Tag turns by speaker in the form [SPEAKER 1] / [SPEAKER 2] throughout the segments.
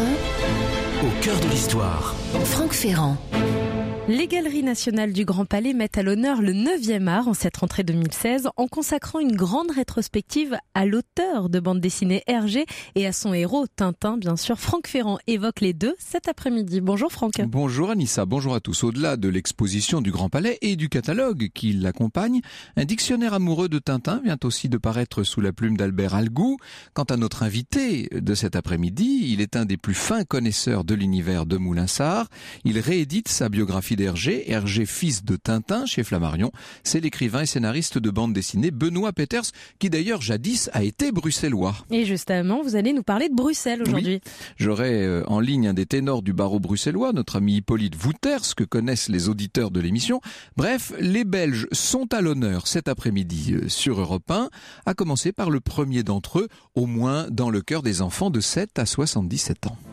[SPEAKER 1] 1,
[SPEAKER 2] au cœur de l'histoire.
[SPEAKER 1] Franck Ferrand.
[SPEAKER 3] Les Galeries Nationales du Grand Palais mettent à l'honneur le 9e art en cette rentrée 2016 en consacrant une grande rétrospective à l'auteur de bande dessinée Hergé et à son héros Tintin, bien sûr. Franck Ferrand évoque les deux cet après-midi. Bonjour Franck.
[SPEAKER 4] Bonjour Anissa, bonjour à tous. Au-delà de l'exposition du Grand Palais et du catalogue qui l'accompagne, un dictionnaire amoureux de Tintin vient aussi de paraître sous la plume d'Albert Algou. Quant à notre invité de cet après-midi, il est un des plus fins connaisseurs de l'univers de Moulinsart. Il réédite sa biographie d'Hergé, Hergé fils de Tintin chez Flammarion. C'est l'écrivain et scénariste de bande dessinée Benoît Peeters, qui d'ailleurs jadis a été bruxellois.
[SPEAKER 3] Et justement, vous allez nous parler de Bruxelles aujourd'hui.
[SPEAKER 4] Oui, j'aurai en ligne un des ténors du barreau bruxellois, notre ami Hippolyte Wouters, que connaissent les auditeurs de l'émission. Bref, les Belges sont à l'honneur cet après-midi sur Europe 1, à commencer par le premier d'entre eux, au moins dans le cœur des enfants de 7 à 77 ans.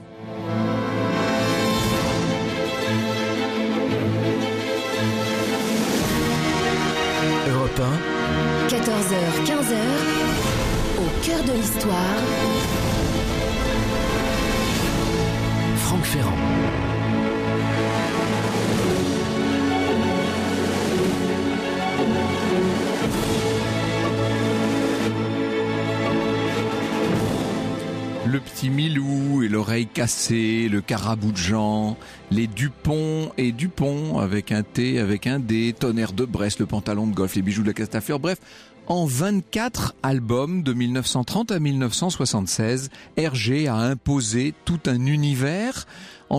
[SPEAKER 2] Europe 1,
[SPEAKER 1] 14h, 15h, au cœur de l'histoire.
[SPEAKER 2] Franck Ferrand.
[SPEAKER 4] Le petit Milou et l'oreille cassée, le carabou de Jean, les Dupont et Dupont avec un T, avec un D, Tonnerre de Brest, le pantalon de golf, les bijoux de la Castafiore, bref, en 24 albums de 1930 à 1976, Hergé a imposé tout un univers. En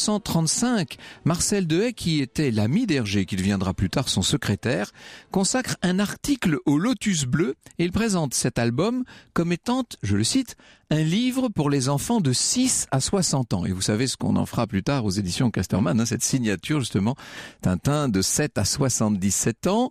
[SPEAKER 4] 1935, Marcel Dehaye, qui était l'ami d'Hergé, qui deviendra plus tard son secrétaire, consacre un article au Lotus Bleu et il présente cet album comme étant, je le cite, un livre pour les enfants de 6 à 60 ans. Et vous savez ce qu'on en fera plus tard aux éditions Casterman, cette signature justement, Tintin de 7 à 77 ans.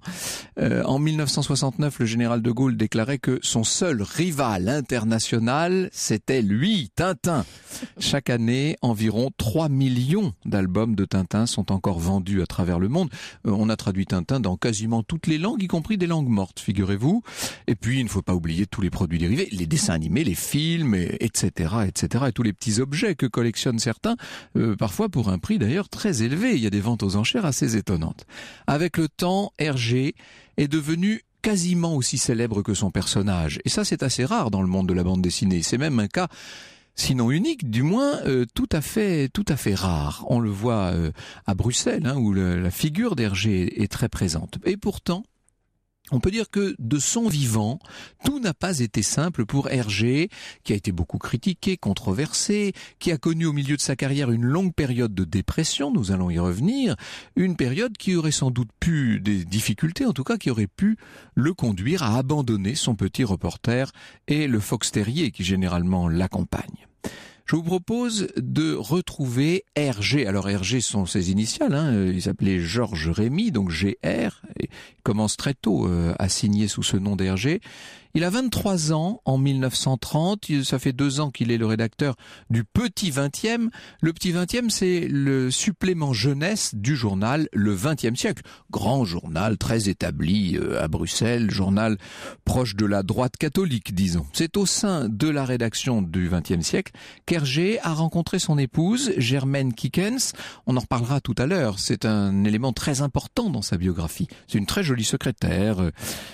[SPEAKER 4] En 1969, le général de Gaulle déclarait que son seul rival international, c'était lui, Tintin. Chaque année, environ 3 millions d'albums de Tintin sont encore vendus à travers le monde. On a traduit Tintin dans quasiment toutes les langues, y compris des langues mortes, figurez-vous. Et puis, il ne faut pas oublier tous les produits dérivés, les dessins animés, les films, etc., etc., et tous les petits objets que collectionnent certains, parfois pour un prix d'ailleurs très élevé. Il y a des ventes aux enchères assez étonnantes. Avec le temps, Hergé est devenu quasiment aussi célèbre que son personnage. Et ça, c'est assez rare dans le monde de la bande dessinée. C'est même un cas, sinon unique, du moins tout à fait rare. On le voit à Bruxelles, où la figure d'Hergé est très présente. Et pourtant, on peut dire que de son vivant, tout n'a pas été simple pour Hergé, qui a été beaucoup critiqué, controversé, qui a connu au milieu de sa carrière une longue période de dépression, nous allons y revenir, une période qui aurait sans doute pu, des difficultés en tout cas, qui aurait pu le conduire à abandonner son petit reporter et le fox terrier qui généralement l'accompagne. Je vous propose de retrouver Hergé. Alors Hergé sont ses initiales, il s'appelait Georges Rémy, donc GR. Il commence très tôt à signer sous ce nom d'Hergé. Il a 23 ans en 1930, ça fait 2 ans qu'il est le rédacteur du Petit 20e. Le Petit 20e, c'est le supplément jeunesse du journal Le 20e siècle. Grand journal, très établi à Bruxelles, journal proche de la droite catholique, disons. C'est au sein de la rédaction du 20e siècle qu'Hergé a rencontré son épouse, Germaine Kikens. On en reparlera tout à l'heure, c'est un élément très important dans sa biographie. C'est une très jolie secrétaire.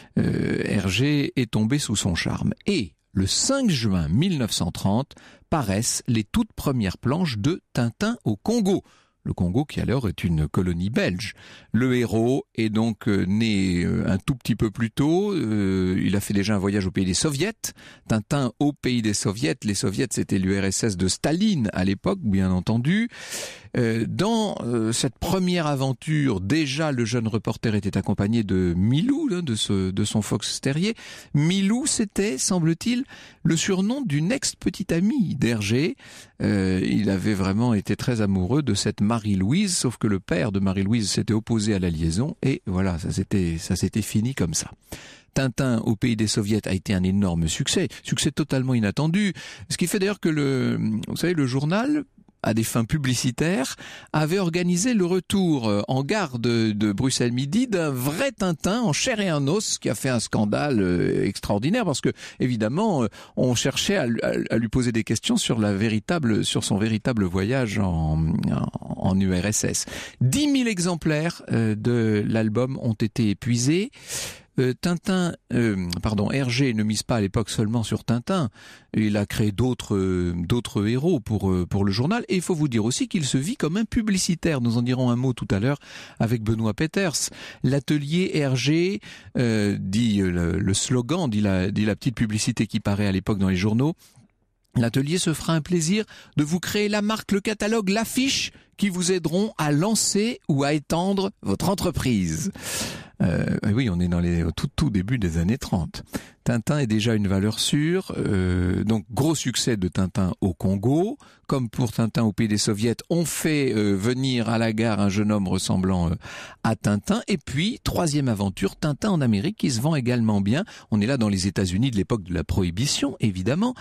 [SPEAKER 4] Hergé est tombé sous son charme. Et le 5 juin 1930 paraissent les toutes premières planches de Tintin au Congo. Le Congo qui alors est une colonie belge. Le héros est donc né un tout petit peu plus tôt. Il a fait déjà un voyage au pays des Soviets. Tintin au pays des Soviets. Les Soviets, c'était l'URSS de Staline à l'époque, bien entendu. Dans cette première aventure, déjà le jeune reporter était accompagné de Milou, de son fox terrier. Milou, c'était, semble-t-il, le surnom d'une ex-petite amie d'Hergé. Il avait vraiment été très amoureux de cette Marie-Louise, sauf que le père de Marie-Louise s'était opposé à la liaison et voilà, ça s'était fini comme ça. Tintin au pays des Soviets a été un énorme succès totalement inattendu. Ce qui fait d'ailleurs que le journal à des fins publicitaires, avait organisé le retour en gare de Bruxelles Midi d'un vrai Tintin en chair et en os, qui a fait un scandale extraordinaire parce que évidemment on cherchait à lui poser des questions sur son véritable voyage en URSS. 10 000 exemplaires de l'album ont été épuisés. Hergé ne mise pas à l'époque seulement sur Tintin. Il a créé d'autres héros pour le journal. Et il faut vous dire aussi qu'il se vit comme un publicitaire. Nous en dirons un mot tout à l'heure avec Benoît Peters. L'atelier Hergé, dit le slogan, dit la petite publicité qui paraît à l'époque dans les journaux. L'atelier se fera un plaisir de vous créer la marque, le catalogue, l'affiche qui vous aideront à lancer ou à étendre votre entreprise. Oui, on est dans au tout début des années 30. Tintin est déjà une valeur sûre, donc gros succès de Tintin au Congo. Comme pour Tintin au pays des soviets, on fait venir à la gare un jeune homme ressemblant à Tintin. Et puis, troisième aventure, Tintin en Amérique qui se vend également bien. On est là dans les États-Unis de l'époque de la Prohibition, évidemment.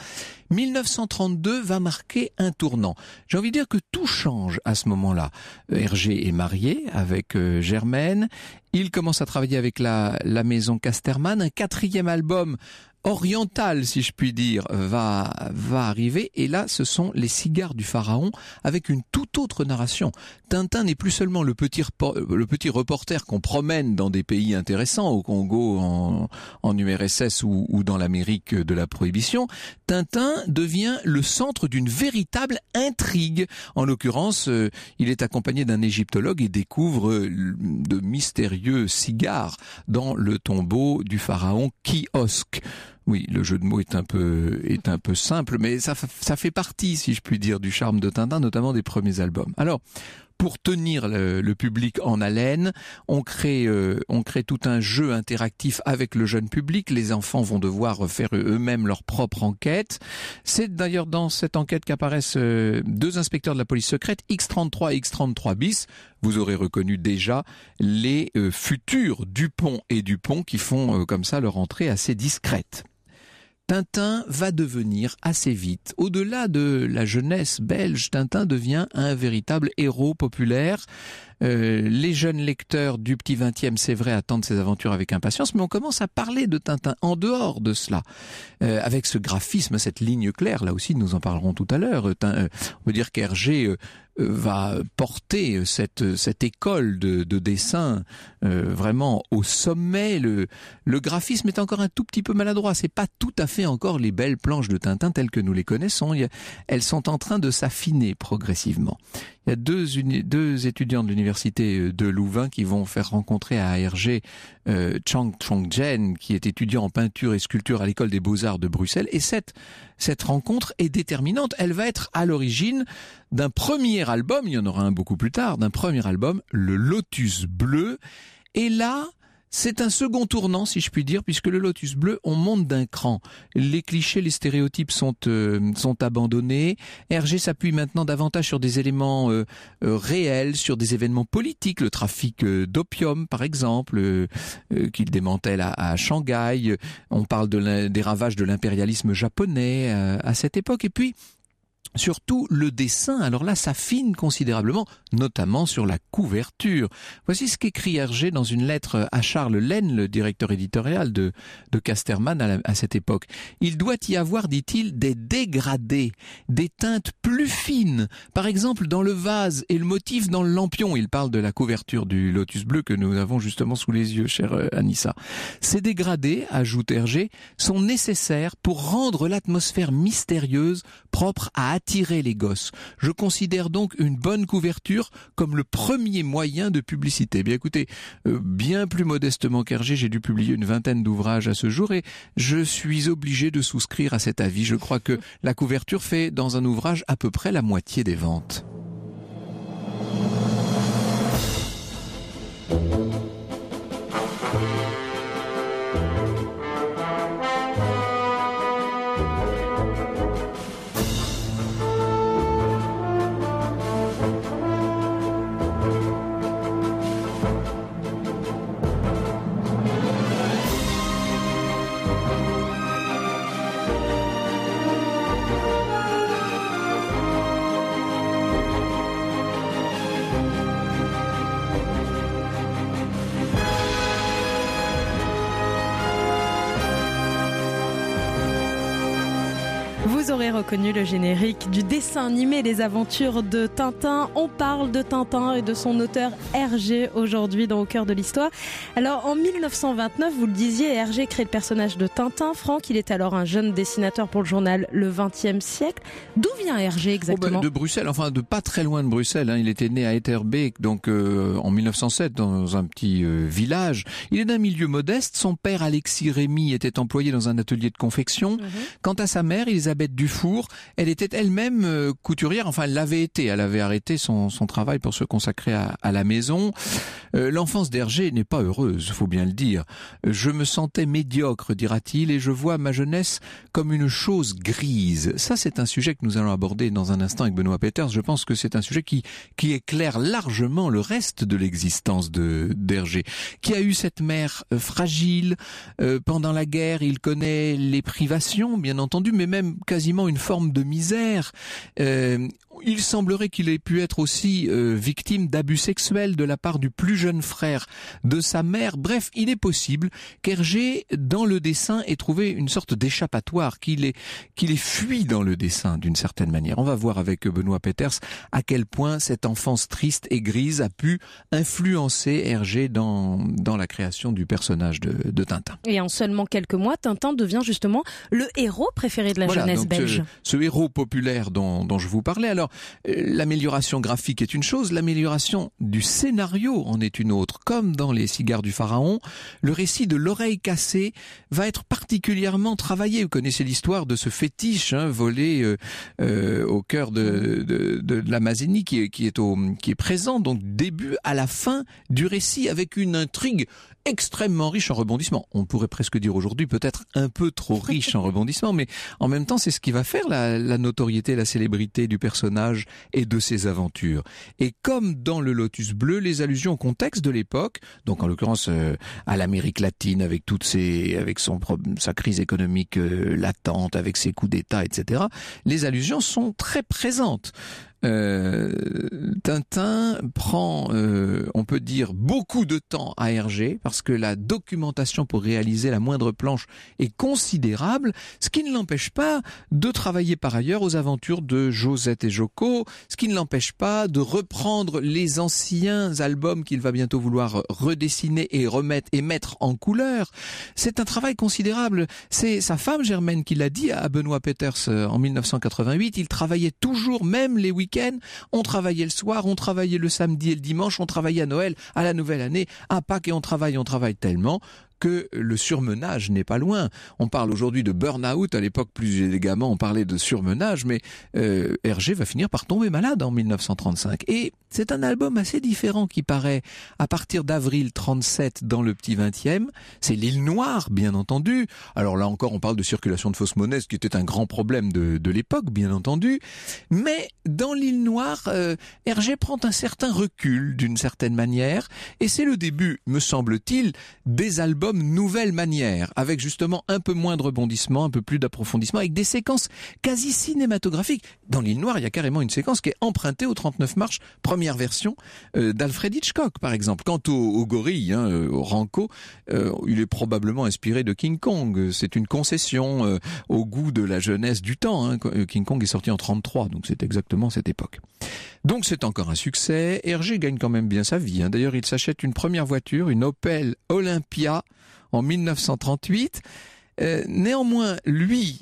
[SPEAKER 4] 1932 va marquer un tournant. J'ai envie de dire que tout change à ce moment-là. Hergé est marié avec Germaine. Il commence à travailler avec la maison Casterman. Un quatrième album oriental, si je puis dire, va arriver. Et là, ce sont les cigares du pharaon avec une toute autre narration. Tintin n'est plus seulement le petit reporter qu'on promène dans des pays intéressants, au Congo, en URSS ou dans l'Amérique de la Prohibition. Tintin devient le centre d'une véritable intrigue. En l'occurrence, il est accompagné d'un égyptologue et découvre de mystérieux cigares dans le tombeau du pharaon Kiosque. Oui, le jeu de mots est un peu simple, mais ça fait partie, si je puis dire, du charme de Tintin, notamment des premiers albums. Alors, pour tenir le public en haleine, on crée tout un jeu interactif avec le jeune public. Les enfants vont devoir faire eux-mêmes leur propre enquête. C'est d'ailleurs dans cette enquête qu'apparaissent deux inspecteurs de la police secrète, X33 et X33 bis. Vous aurez reconnu déjà les futurs Dupont et Dupont qui font comme ça leur entrée assez discrète. Tintin va devenir assez vite, au-delà de la jeunesse belge, Tintin devient un véritable héros populaire. Les jeunes lecteurs du petit 20e, c'est vrai, attendent ses aventures avec impatience, mais on commence à parler de Tintin en dehors de cela, avec ce graphisme, cette ligne claire, là aussi nous en parlerons tout à l'heure. On peut dire qu'Hergé va porter cette école de dessin vraiment au sommet. Le graphisme est encore un tout petit peu maladroit, c'est pas tout à fait encore les belles planches de Tintin telles que nous les connaissons. Elles sont en train de s'affiner progressivement. Il y a deux étudiants de l'université de Louvain qui vont faire rencontrer à Hergé Chang Chong-jen, qui est étudiant en peinture et sculpture à l'école des Beaux-Arts de Bruxelles. Et cette rencontre est déterminante. Elle va être à l'origine d'un premier album, il y en aura un beaucoup plus tard, d'un premier album, le Lotus Bleu. Et là, c'est un second tournant, si je puis dire, puisque le Lotus Bleu, on monte d'un cran. Les clichés, les stéréotypes sont abandonnés. Hergé s'appuie maintenant davantage sur des éléments réels, sur des événements politiques, le trafic d'opium, par exemple, qu'il démantèle à Shanghai. On parle des ravages de l'impérialisme japonais à cette époque. Et puis, surtout le dessin, alors là, s'affine considérablement, notamment sur la couverture. Voici ce qu'écrit Hergé dans une lettre à Charles Laine, le directeur éditorial de Casterman à cette époque. Il doit y avoir, dit-il, des dégradés, des teintes plus fines, par exemple dans le vase et le motif dans le lampion. Il parle de la couverture du Lotus Bleu que nous avons justement sous les yeux, chère Anissa. Ces dégradés, ajoute Hergé, sont nécessaires pour rendre l'atmosphère mystérieuse propre à attirer les gosses. Je considère donc une bonne couverture comme le premier moyen de publicité. Bien écoutez, bien plus modestement qu'Hergé, j'ai dû publier une 20aine d'ouvrages à ce jour et je suis obligé de souscrire à cet avis. Je crois que la couverture fait dans un ouvrage à peu près la moitié des ventes.
[SPEAKER 3] avez reconnu le générique du dessin animé Les Aventures de Tintin. On parle de Tintin et de son auteur Hergé aujourd'hui dans Au cœur de l'histoire. Alors en 1929, vous le disiez, Hergé crée le personnage de Tintin. Franck, il est alors un jeune dessinateur pour le journal Le XXe siècle. D'où vient Hergé exactement ?
[SPEAKER 4] De Bruxelles, enfin de pas très loin de Bruxelles. Il était né à Etterbeek, donc en 1907 dans un petit village. Il est d'un milieu modeste. Son père Alexis Rémy était employé dans un atelier de confection. Quant à sa mère, Elisabeth Dufour, elle était elle-même couturière, enfin elle l'avait été, elle avait arrêté son travail pour se consacrer à la maison. L'enfance d'Hergé n'est pas heureuse, faut bien le dire. Je me sentais médiocre, dira-t-il, et je vois ma jeunesse comme une chose grise. Ça, c'est un sujet que nous allons aborder dans un instant avec Benoît Peeters. Je pense que c'est un sujet qui éclaire largement le reste de l'existence d'Hergé, qui a eu cette mère fragile. Pendant la guerre, il connaît les privations, bien entendu, mais même quasiment une forme de misère. Il semblerait qu'il ait pu être aussi victime d'abus sexuels de la part du plus jeune frère de sa mère. Bref, il est possible qu'Hergé, dans le dessin, ait trouvé une sorte d'échappatoire, qu'il ait fui dans le dessin d'une certaine manière. On va voir avec Benoît Peeters à quel point cette enfance triste et grise a pu influencer Hergé dans la création du personnage de Tintin.
[SPEAKER 3] Et en seulement quelques mois, Tintin devient justement le héros préféré de la jeunesse belge.
[SPEAKER 4] Ce héros populaire dont je vous parlais. Alors, l'amélioration graphique est une chose, l'amélioration du scénario en est une autre. Comme dans Les Cigares du Pharaon, le récit de l'oreille cassée va être particulièrement travaillé. Vous connaissez l'histoire de ce fétiche volé au cœur de la Mazzini qui est présent, donc début à la fin du récit, avec une intrigue extrêmement riche en rebondissements. On pourrait presque dire aujourd'hui peut-être un peu trop riche en rebondissements, mais en même temps c'est ce qui va faire la notoriété, la célébrité du personnage et de ses aventures. Et comme dans le Lotus Bleu, les allusions au contexte de l'époque, donc en l'occurrence à l'Amérique latine avec sa crise économique latente, avec ses coups d'État, etc., les allusions sont très présentes. Tintin prend, on peut dire, beaucoup de temps à Hergé parce que la documentation pour réaliser la moindre planche est considérable, ce qui ne l'empêche pas de travailler par ailleurs aux aventures de Josette et Joko, ce qui ne l'empêche pas de reprendre les anciens albums qu'il va bientôt vouloir redessiner et remettre et mettre en couleur. C'est un travail considérable. C'est sa femme Germaine qui l'a dit à Benoît Peeters en 1988. Il travaillait toujours, même les week-ends. On travaillait le soir, on travaillait le samedi et le dimanche, on travaillait à Noël, à la nouvelle année, à Pâques, et on travaille tellement que le surmenage n'est pas loin. On parle aujourd'hui de burn-out, à l'époque plus élégamment on parlait de surmenage, mais Hergé va finir par tomber malade en 1935. Et c'est un album assez différent qui paraît à partir d'avril 37 dans le Petit 20e. C'est L'Île Noire, bien entendu. Alors là encore, on parle de circulation de fausses monnaies, ce qui était un grand problème de l'époque, bien entendu. Mais dans L'Île Noire, Hergé prend un certain recul d'une certaine manière, et c'est le début, me semble-t-il, des albums nouvelle manière, avec justement un peu moins de rebondissement, un peu plus d'approfondissement, avec des séquences quasi cinématographiques. Dans L'Île Noire, il y a carrément une séquence qui est empruntée au 39 marches, première version d'Alfred Hitchcock, par exemple. Quant au gorille, au Ranco, il est probablement inspiré de King Kong. C'est une concession au goût de la jeunesse du temps. King Kong est sorti en 33, donc c'est exactement cette époque. Donc c'est encore un succès. Hergé gagne quand même bien sa vie. D'ailleurs, il s'achète une première voiture, une Opel Olympia, en 1938. Néanmoins, lui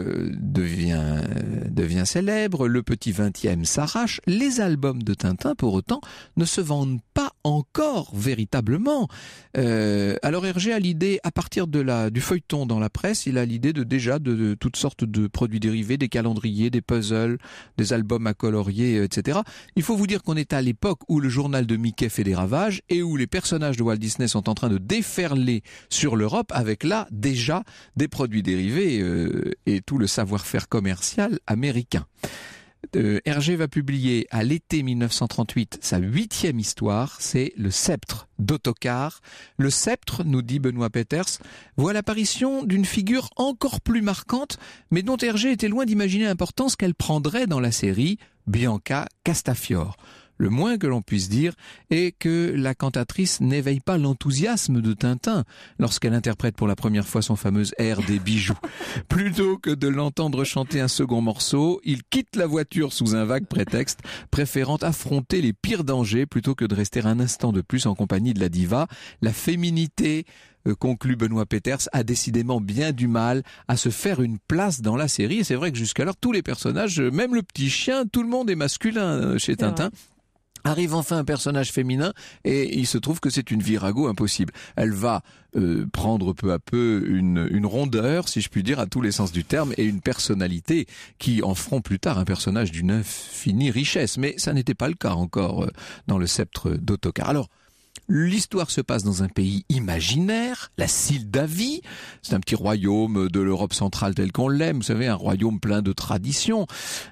[SPEAKER 4] devient célèbre, le Petit 20e s'arrache, les albums de Tintin, pour autant, ne se vendent pas encore véritablement. Alors Hergé a l'idée, à partir du feuilleton dans la presse, il a l'idée de toutes sortes de produits dérivés, des calendriers, des puzzles, des albums à colorier, etc. Il faut vous dire qu'on est à l'époque où le journal de Mickey fait des ravages et où les personnages de Walt Disney sont en train de déferler sur l'Europe avec là déjà des produits dérivés et tout le savoir-faire commercial américain. Hergé va publier à l'été 1938 sa 8e histoire, c'est Le Sceptre d'Ottokar. Le Sceptre, nous dit Benoît Peeters, voit l'apparition d'une figure encore plus marquante, mais dont Hergé était loin d'imaginer l'importance qu'elle prendrait dans la série, Bianca Castafiore. le moins que l'on puisse dire est que la cantatrice n'éveille pas l'enthousiasme de Tintin lorsqu'elle interprète pour la première fois son fameuse air des bijoux. Plutôt que de l'entendre chanter un second morceau, il quitte la voiture sous un vague prétexte, préférant affronter les pires dangers plutôt que de rester un instant de plus en compagnie de la diva. La féminité, conclut Benoît Peeters, a décidément bien du mal à se faire une place dans la série. Et c'est vrai que jusqu'alors, tous les personnages, même le petit chien, tout le monde est masculin chez Tintin. Arrive enfin un personnage féminin et il se trouve que c'est une virago impossible. Elle va prendre peu à peu une rondeur, si je puis dire, à tous les sens du terme, et une personnalité qui en feront plus tard un personnage d'une infinie richesse. Mais ça n'était pas le cas encore dans le sceptre d'Ottokar. Alors, l'histoire se passe dans un pays imaginaire, la Sildavie. C'est un petit royaume de l'Europe centrale tel qu'on l'aime, vous savez, un royaume plein de traditions.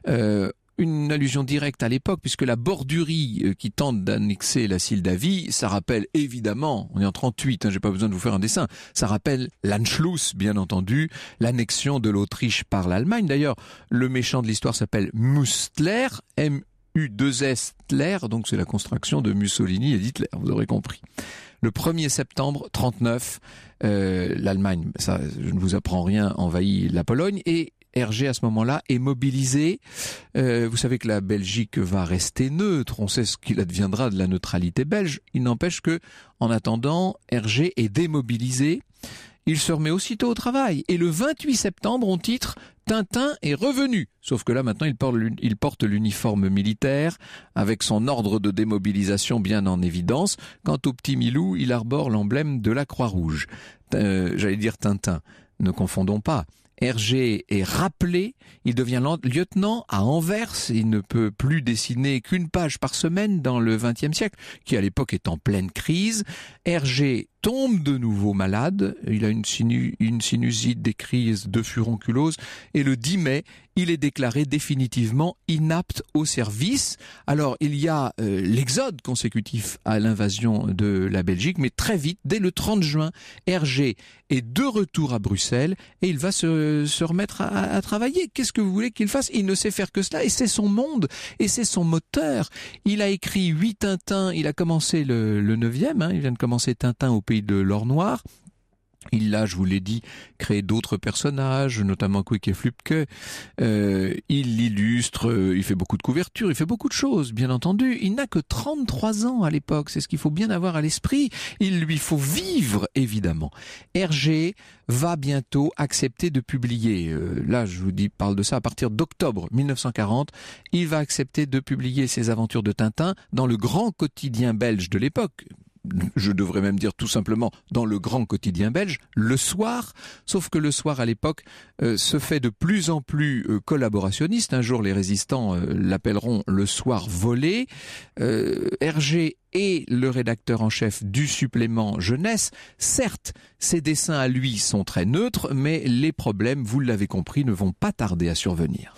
[SPEAKER 4] Une allusion directe à l'époque, puisque la Bordurie qui tente d'annexer la Sildavie, ça rappelle évidemment, on est en 38, j'ai pas besoin de vous faire un dessin, ça rappelle l'Anschluss, bien entendu, l'annexion de l'Autriche par l'Allemagne. D'ailleurs, le méchant de l'histoire s'appelle Mustler, M-U-2-S-Tler, donc c'est la construction de Mussolini et d'Hitler, vous aurez compris. Le 1er septembre 39, l'Allemagne, ça je ne vous apprends rien, envahit la Pologne et Hergé à ce moment-là est mobilisé. Vous savez que la Belgique va rester neutre. On sait ce qu'il adviendra de la neutralité belge. Il n'empêche que, en attendant, Hergé est démobilisé. Il se remet aussitôt au travail. Et le 28 septembre, on titre Tintin est revenu. Sauf que là, maintenant, il porte l'uniforme militaire avec son ordre de démobilisation bien en évidence. Quant au petit Milou, il arbore l'emblème de la Croix-Rouge. J'allais dire Tintin. Ne confondons pas. Hergé est rappelé, il devient lieutenant à Anvers, il ne peut plus dessiner qu'une page par semaine dans le XXe siècle, qui à l'époque est en pleine crise. Hergé tombe de nouveau malade, il a une sinusite, des crises de furonculose, et le 10 mai, il est déclaré définitivement inapte au service. Alors, il y a l'exode consécutif à l'invasion de la Belgique, mais très vite, dès le 30 juin, Hergé est de retour à Bruxelles, et il va se remettre à travailler. Qu'est-ce que vous voulez qu'il fasse? Il ne sait faire que cela, et c'est son monde, et c'est son moteur. Il a écrit 8 Tintins, il a commencé le 9e, il vient de commencer Tintin au pays de l'or noir. Il a, je vous l'ai dit, créé d'autres personnages, notamment Quick et Flupke. Il illustre, il fait beaucoup de couvertures, il fait beaucoup de choses, bien entendu. Il n'a que 33 ans à l'époque, c'est ce qu'il faut bien avoir à l'esprit. Il lui faut vivre, évidemment. Hergé va bientôt accepter de publier. Là, je vous parle de ça à partir d'octobre 1940. Il va accepter de publier ses aventures de Tintin dans le grand quotidien belge de l'époque. Je devrais même dire tout simplement dans le grand quotidien belge, Le Soir, sauf que Le Soir à l'époque se fait de plus en plus collaborationniste. Un jour les résistants l'appelleront Le Soir volé. Hergé est le rédacteur en chef du supplément jeunesse. Certes, ses dessins à lui sont très neutres, mais les problèmes, vous l'avez compris, ne vont pas tarder à survenir.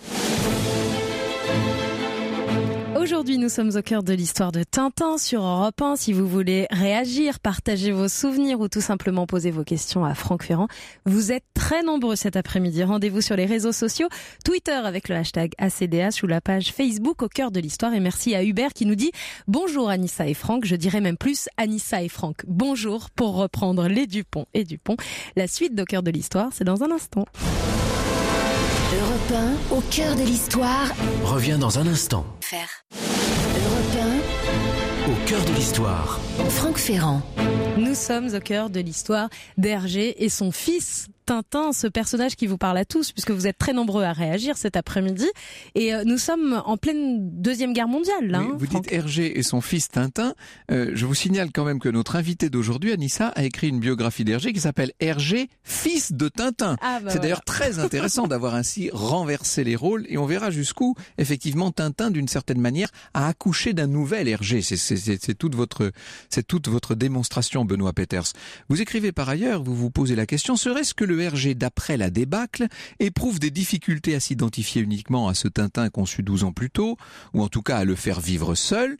[SPEAKER 3] Aujourd'hui, nous sommes au cœur de l'histoire de Tintin sur Europe 1. Si vous voulez réagir, partager vos souvenirs ou tout simplement poser vos questions à Franck Ferrand, vous êtes très nombreux cet après-midi. Rendez-vous sur les réseaux sociaux, Twitter avec le hashtag ACDH ou la page Facebook au cœur de l'histoire. Et merci à Hubert qui nous dit « Bonjour Anissa et Franck ». Je dirais même plus Anissa et Franck. Bonjour pour reprendre les Dupont et Dupont. La suite d'Au cœur de l'histoire, c'est dans un instant.
[SPEAKER 1] Europe 1, au cœur de l'histoire.
[SPEAKER 2] Revient dans un instant.
[SPEAKER 1] Europe
[SPEAKER 2] Au cœur de l'histoire.
[SPEAKER 1] 1, Franck Ferrand.
[SPEAKER 3] Nous sommes au cœur de l'histoire d'Hergé et son fils Tintin, ce personnage qui vous parle à tous, puisque vous êtes très nombreux à réagir cet après-midi. Et nous sommes en pleine Deuxième Guerre mondiale, là.
[SPEAKER 4] Oui, vous dites Hergé et son fils Tintin. Je vous signale quand même que notre invité d'aujourd'hui, Anissa, a écrit une biographie d'Hergé qui s'appelle Hergé, fils de Tintin. C'est d'ailleurs très intéressant d'avoir ainsi renversé les rôles, et on verra jusqu'où, effectivement, Tintin, d'une certaine manière, a accouché d'un nouvel Hergé. C'est toute votre démonstration, Benoît Peeters. Vous écrivez par ailleurs, vous vous posez la question, serait-ce que le Hergé d'après la débâcle éprouve des difficultés à s'identifier uniquement à ce Tintin conçu 12 ans plus tôt, ou en tout cas à le faire vivre seul?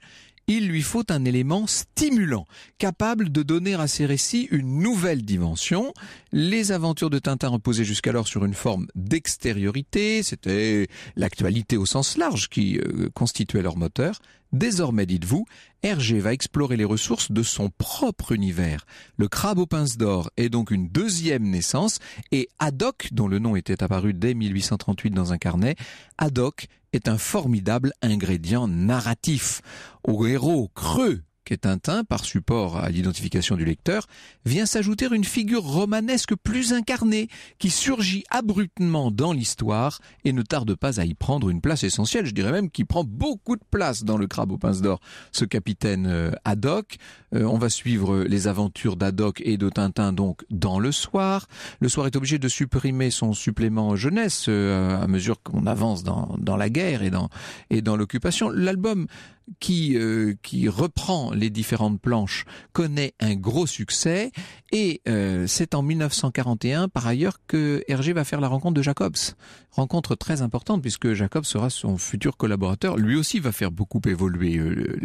[SPEAKER 4] il lui faut un élément stimulant, capable de donner à ses récits une nouvelle dimension. Les aventures de Tintin reposaient jusqu'alors sur une forme d'extériorité, c'était l'actualité au sens large qui constituait leur moteur. Désormais, dites-vous, Hergé va explorer les ressources de son propre univers. Le crabe aux pinces d'or est donc une deuxième naissance et Haddock, dont le nom était apparu dès 1838 dans un carnet, Haddock est un formidable ingrédient narratif. Au héros creux qu'est Tintin, par support à l'identification du lecteur, vient s'ajouter une figure romanesque plus incarnée, qui surgit abruptement dans l'histoire et ne tarde pas à y prendre une place essentielle. Je dirais même qu'il prend beaucoup de place dans le crabe aux pinces d'or, ce capitaine Haddock. On va suivre les aventures d'Haddock et de Tintin donc dans Le Soir. Le Soir est obligé de supprimer son supplément jeunesse à mesure qu'on avance dans la guerre et dans l'occupation. L'album qui reprend les différentes planches connaît un gros succès et c'est en 1941 par ailleurs que Hergé va faire la rencontre de Jacobs. Rencontre très importante puisque Jacobs sera son futur collaborateur. Lui aussi va faire beaucoup évoluer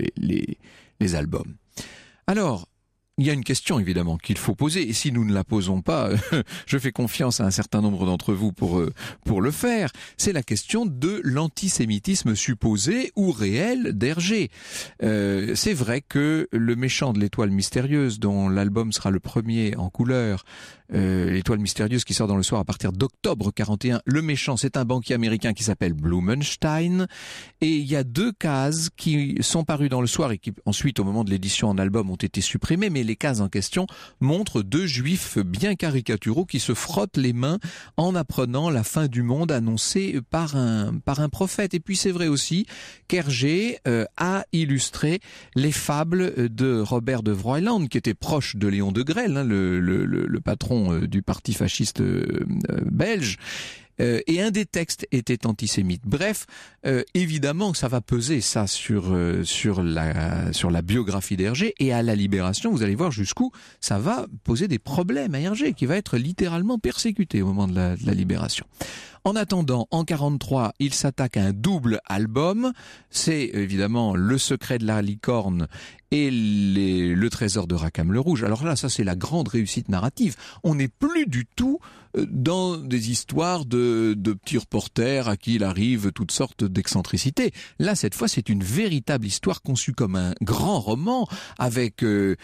[SPEAKER 4] les albums. Alors, il y a une question évidemment qu'il faut poser et si nous ne la posons pas, je fais confiance à un certain nombre d'entre vous pour le faire. C'est la question de l'antisémitisme supposé ou réel d'Hergé. C'est vrai que le méchant de l'Étoile mystérieuse, dont l'album sera le premier en couleur, l'Étoile mystérieuse qui sort dans Le Soir à partir d'octobre 41, le méchant c'est un banquier américain qui s'appelle Blumenstein et il y a 2 cases qui sont parues dans Le Soir et qui ensuite au moment de l'édition en album ont été supprimées, mais les cases en question montrent 2 juifs bien caricaturaux qui se frottent les mains en apprenant la fin du monde annoncée par un prophète. Et puis c'est vrai aussi qu'Hergé a illustré les fables de Robert de Vroyland qui était proche de Léon Degrelle, hein, le patron du parti fasciste belge. Et un des textes était antisémite. Bref, évidemment que ça va peser ça sur la biographie d'Hergé et à la Libération, vous allez voir jusqu'où ça va poser des problèmes à Hergé, qui va être littéralement persécuté au moment de la Libération. En attendant, en 43, il s'attaque à un double album. C'est évidemment Le Secret de la Licorne et le Trésor de Rackham le Rouge. Alors là, ça c'est la grande réussite narrative. On n'est plus du tout dans des histoires de petits reporters à qui il arrive toutes sortes d'excentricités. Là, cette fois, c'est une véritable histoire conçue comme un grand roman avec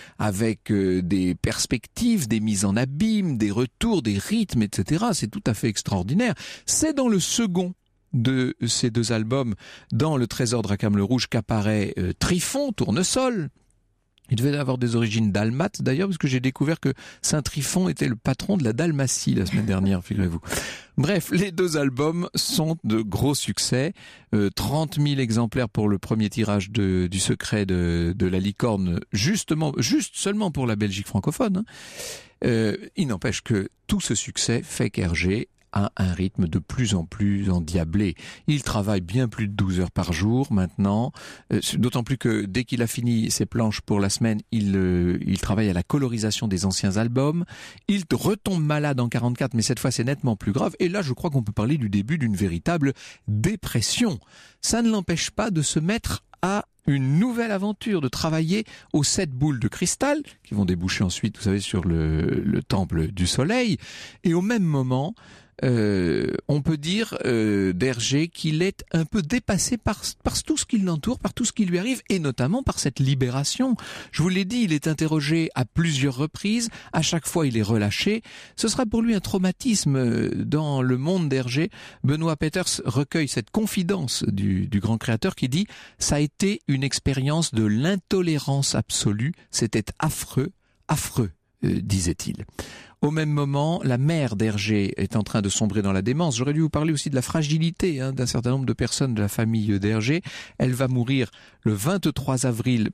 [SPEAKER 4] des perspectives, des mises en abîme, des retours, des rythmes, etc. C'est tout à fait extraordinaire. C'est dans le second de ces 2 albums, dans Le Trésor de Rackham le Rouge, qu'apparaît Tryphon, Tournesol. Il devait avoir des origines dalmates d'ailleurs, parce que j'ai découvert que Saint Tryphon était le patron de la Dalmatie la semaine dernière, figurez-vous. Bref, les 2 albums sont de gros succès. 30 000 exemplaires pour le premier tirage du Secret de la Licorne, juste seulement pour la Belgique francophone. Il n'empêche que tout ce succès fait qu'Hergé a un rythme de plus en plus endiablé. Il travaille bien plus de 12 heures par jour maintenant, d'autant plus que dès qu'il a fini ses planches pour la semaine, il travaille à la colorisation des anciens albums. Il retombe malade en 44, mais cette fois c'est nettement plus grave. Et là, je crois qu'on peut parler du début d'une véritable dépression. Ça ne l'empêche pas de se mettre à une nouvelle aventure, de travailler aux 7 boules de cristal, qui vont déboucher ensuite, vous savez, sur le temple du soleil. Et au même moment, on peut dire d'Hergé qu'il est un peu dépassé par tout ce qui l'entoure, par tout ce qui lui arrive, et notamment par cette libération. Je vous l'ai dit, il est interrogé à plusieurs reprises, à chaque fois il est relâché. Ce sera pour lui un traumatisme dans le monde d'Hergé. Benoît Peters recueille cette confidence du grand créateur qui dit « Ça a été une expérience de l'intolérance absolue, c'était affreux, affreux », disait-il. Au même moment, la mère d'Hergé est en train de sombrer dans la démence. J'aurais dû vous parler aussi de la fragilité d'un certain nombre de personnes de la famille d'Hergé. Elle va mourir le 23 avril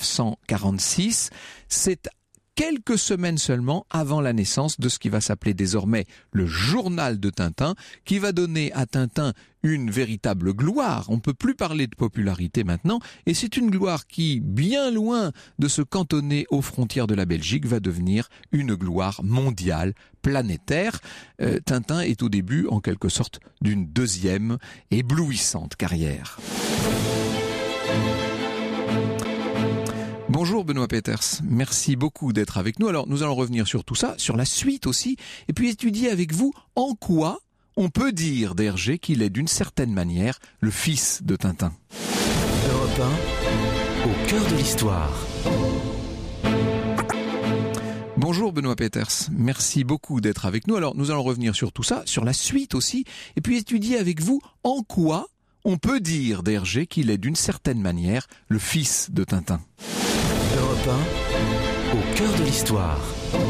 [SPEAKER 4] 1946. C'est quelques semaines seulement avant la naissance de ce qui va s'appeler désormais le journal de Tintin, qui va donner à Tintin une véritable gloire. On ne peut plus parler de popularité maintenant, et c'est une gloire qui, bien loin de se cantonner aux frontières de la Belgique, va devenir une gloire mondiale, planétaire. Tintin est au début, en quelque sorte, d'une deuxième éblouissante carrière. Bonjour Benoît Peeters, merci beaucoup d'être avec nous. Alors nous allons revenir sur tout ça, sur la suite aussi, et puis étudier avec vous en quoi on peut dire d'Hergé qu'il est d'une certaine manière le fils de Tintin.
[SPEAKER 2] Europe 1, au cœur de l'histoire.
[SPEAKER 4] Bonjour Benoît Peeters, merci beaucoup d'être avec nous. Alors nous allons revenir sur tout ça, sur la suite aussi, et puis étudier avec vous en quoi on peut dire d'Hergé qu'il est d'une certaine manière le fils de Tintin.
[SPEAKER 2] Europe 1, au cœur de l'histoire.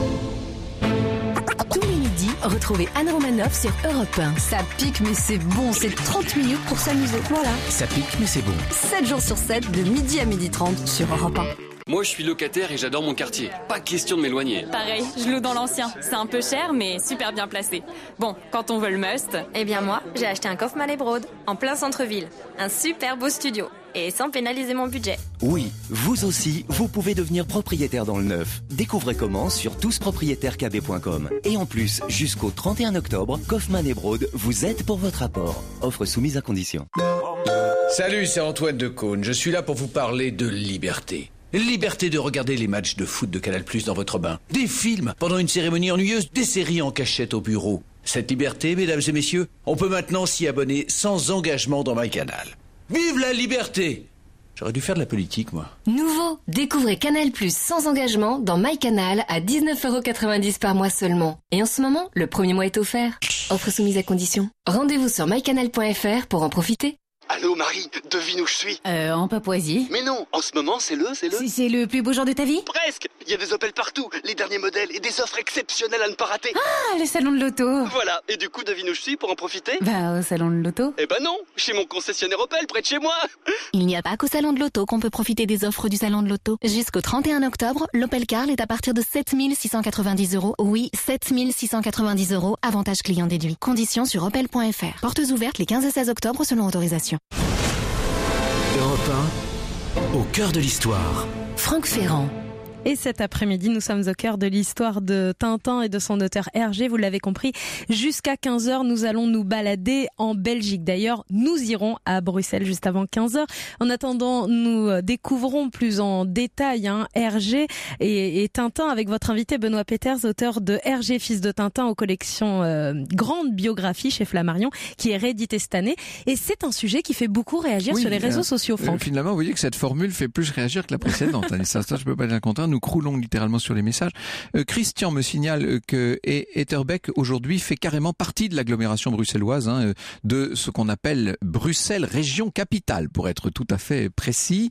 [SPEAKER 1] Tous les midis, retrouvez Anne Romanoff sur Europe 1. Ça pique mais c'est bon, c'est 30 minutes pour s'amuser. Voilà.
[SPEAKER 2] Ça pique mais c'est bon.
[SPEAKER 1] 7 jours sur 7, de midi à 12h30 sur Europe 1.
[SPEAKER 5] Moi, je suis locataire et j'adore mon quartier. Pas question de m'éloigner.
[SPEAKER 6] Pareil, je loue dans l'ancien. C'est un peu cher, mais super bien placé. Bon, quand on veut le must...
[SPEAKER 7] Eh bien moi, j'ai acheté un Kaufmann Broad, en plein centre-ville. Un super beau studio, et sans pénaliser mon budget.
[SPEAKER 8] Oui, vous aussi, vous pouvez devenir propriétaire dans le neuf. Découvrez comment sur touspropriétaireskb.com. Et en plus, jusqu'au 31 octobre, Kaufmann Broad vous aide pour votre apport. Offre soumise à condition.
[SPEAKER 9] Salut, c'est Antoine Decaune. Je suis là pour vous parler de liberté. Liberté de regarder les matchs de foot de Canal+ dans votre bain. Des films pendant une cérémonie ennuyeuse, des séries en cachette au bureau. Cette liberté, mesdames et messieurs, on peut maintenant s'y abonner sans engagement dans MyCanal. Vive la liberté! J'aurais dû faire de la politique, moi.
[SPEAKER 1] Nouveau, découvrez Canal+ sans engagement dans MyCanal à 19,90€ par mois seulement. Et en ce moment, le premier mois est offert. Offre soumise à condition. Rendez-vous sur mycanal.fr pour en profiter.
[SPEAKER 10] Allô Marie, devine où je suis?
[SPEAKER 11] En Papouasie.
[SPEAKER 10] Mais non, en ce moment c'est le...
[SPEAKER 11] C'est le plus beau jour de ta vie?
[SPEAKER 10] Presque. Il y a des Opel partout, les derniers modèles et des offres exceptionnelles à ne pas rater.
[SPEAKER 11] Ah, le salon de l'auto.
[SPEAKER 10] Voilà, et du coup devine où je suis pour en profiter?
[SPEAKER 11] Bah, au salon de l'auto.
[SPEAKER 10] Eh ben non, chez mon concessionnaire Opel près de chez moi.
[SPEAKER 12] Il n'y a pas qu'au salon de l'auto qu'on peut profiter des offres du salon de l'auto. Jusqu'au 31 octobre, l'Opel Karl est à partir de 7 690€. Oui, 7 690€, avantage client déduit. Conditions sur opel.fr. Portes ouvertes les 15 et 16 octobre selon autorisation.
[SPEAKER 2] Europe 1, au cœur de l'histoire.
[SPEAKER 1] Franck Ferrand.
[SPEAKER 3] Et cet après-midi, nous sommes au cœur de l'histoire de Tintin et de son auteur Hergé. Vous l'avez compris, jusqu'à 15h, nous allons nous balader en Belgique. D'ailleurs, nous irons à Bruxelles juste avant 15h. En attendant, nous découvrons plus en détail Hergé et Tintin avec votre invité Benoît Peeters, auteur de Hergé, fils de Tintin, aux collections Grande Biographie chez Flammarion, qui est réédité cette année. Et c'est un sujet qui fait beaucoup réagir sur les réseaux sociaux, Franck.
[SPEAKER 4] Finalement, vous voyez que cette formule fait plus réagir que la précédente. Ça, je peux pas dire le contraire. Nous croulons littéralement sur les messages. Christian me signale que Etterbeek aujourd'hui fait carrément partie de l'agglomération bruxelloise, de ce qu'on appelle Bruxelles région capitale, pour être tout à fait précis.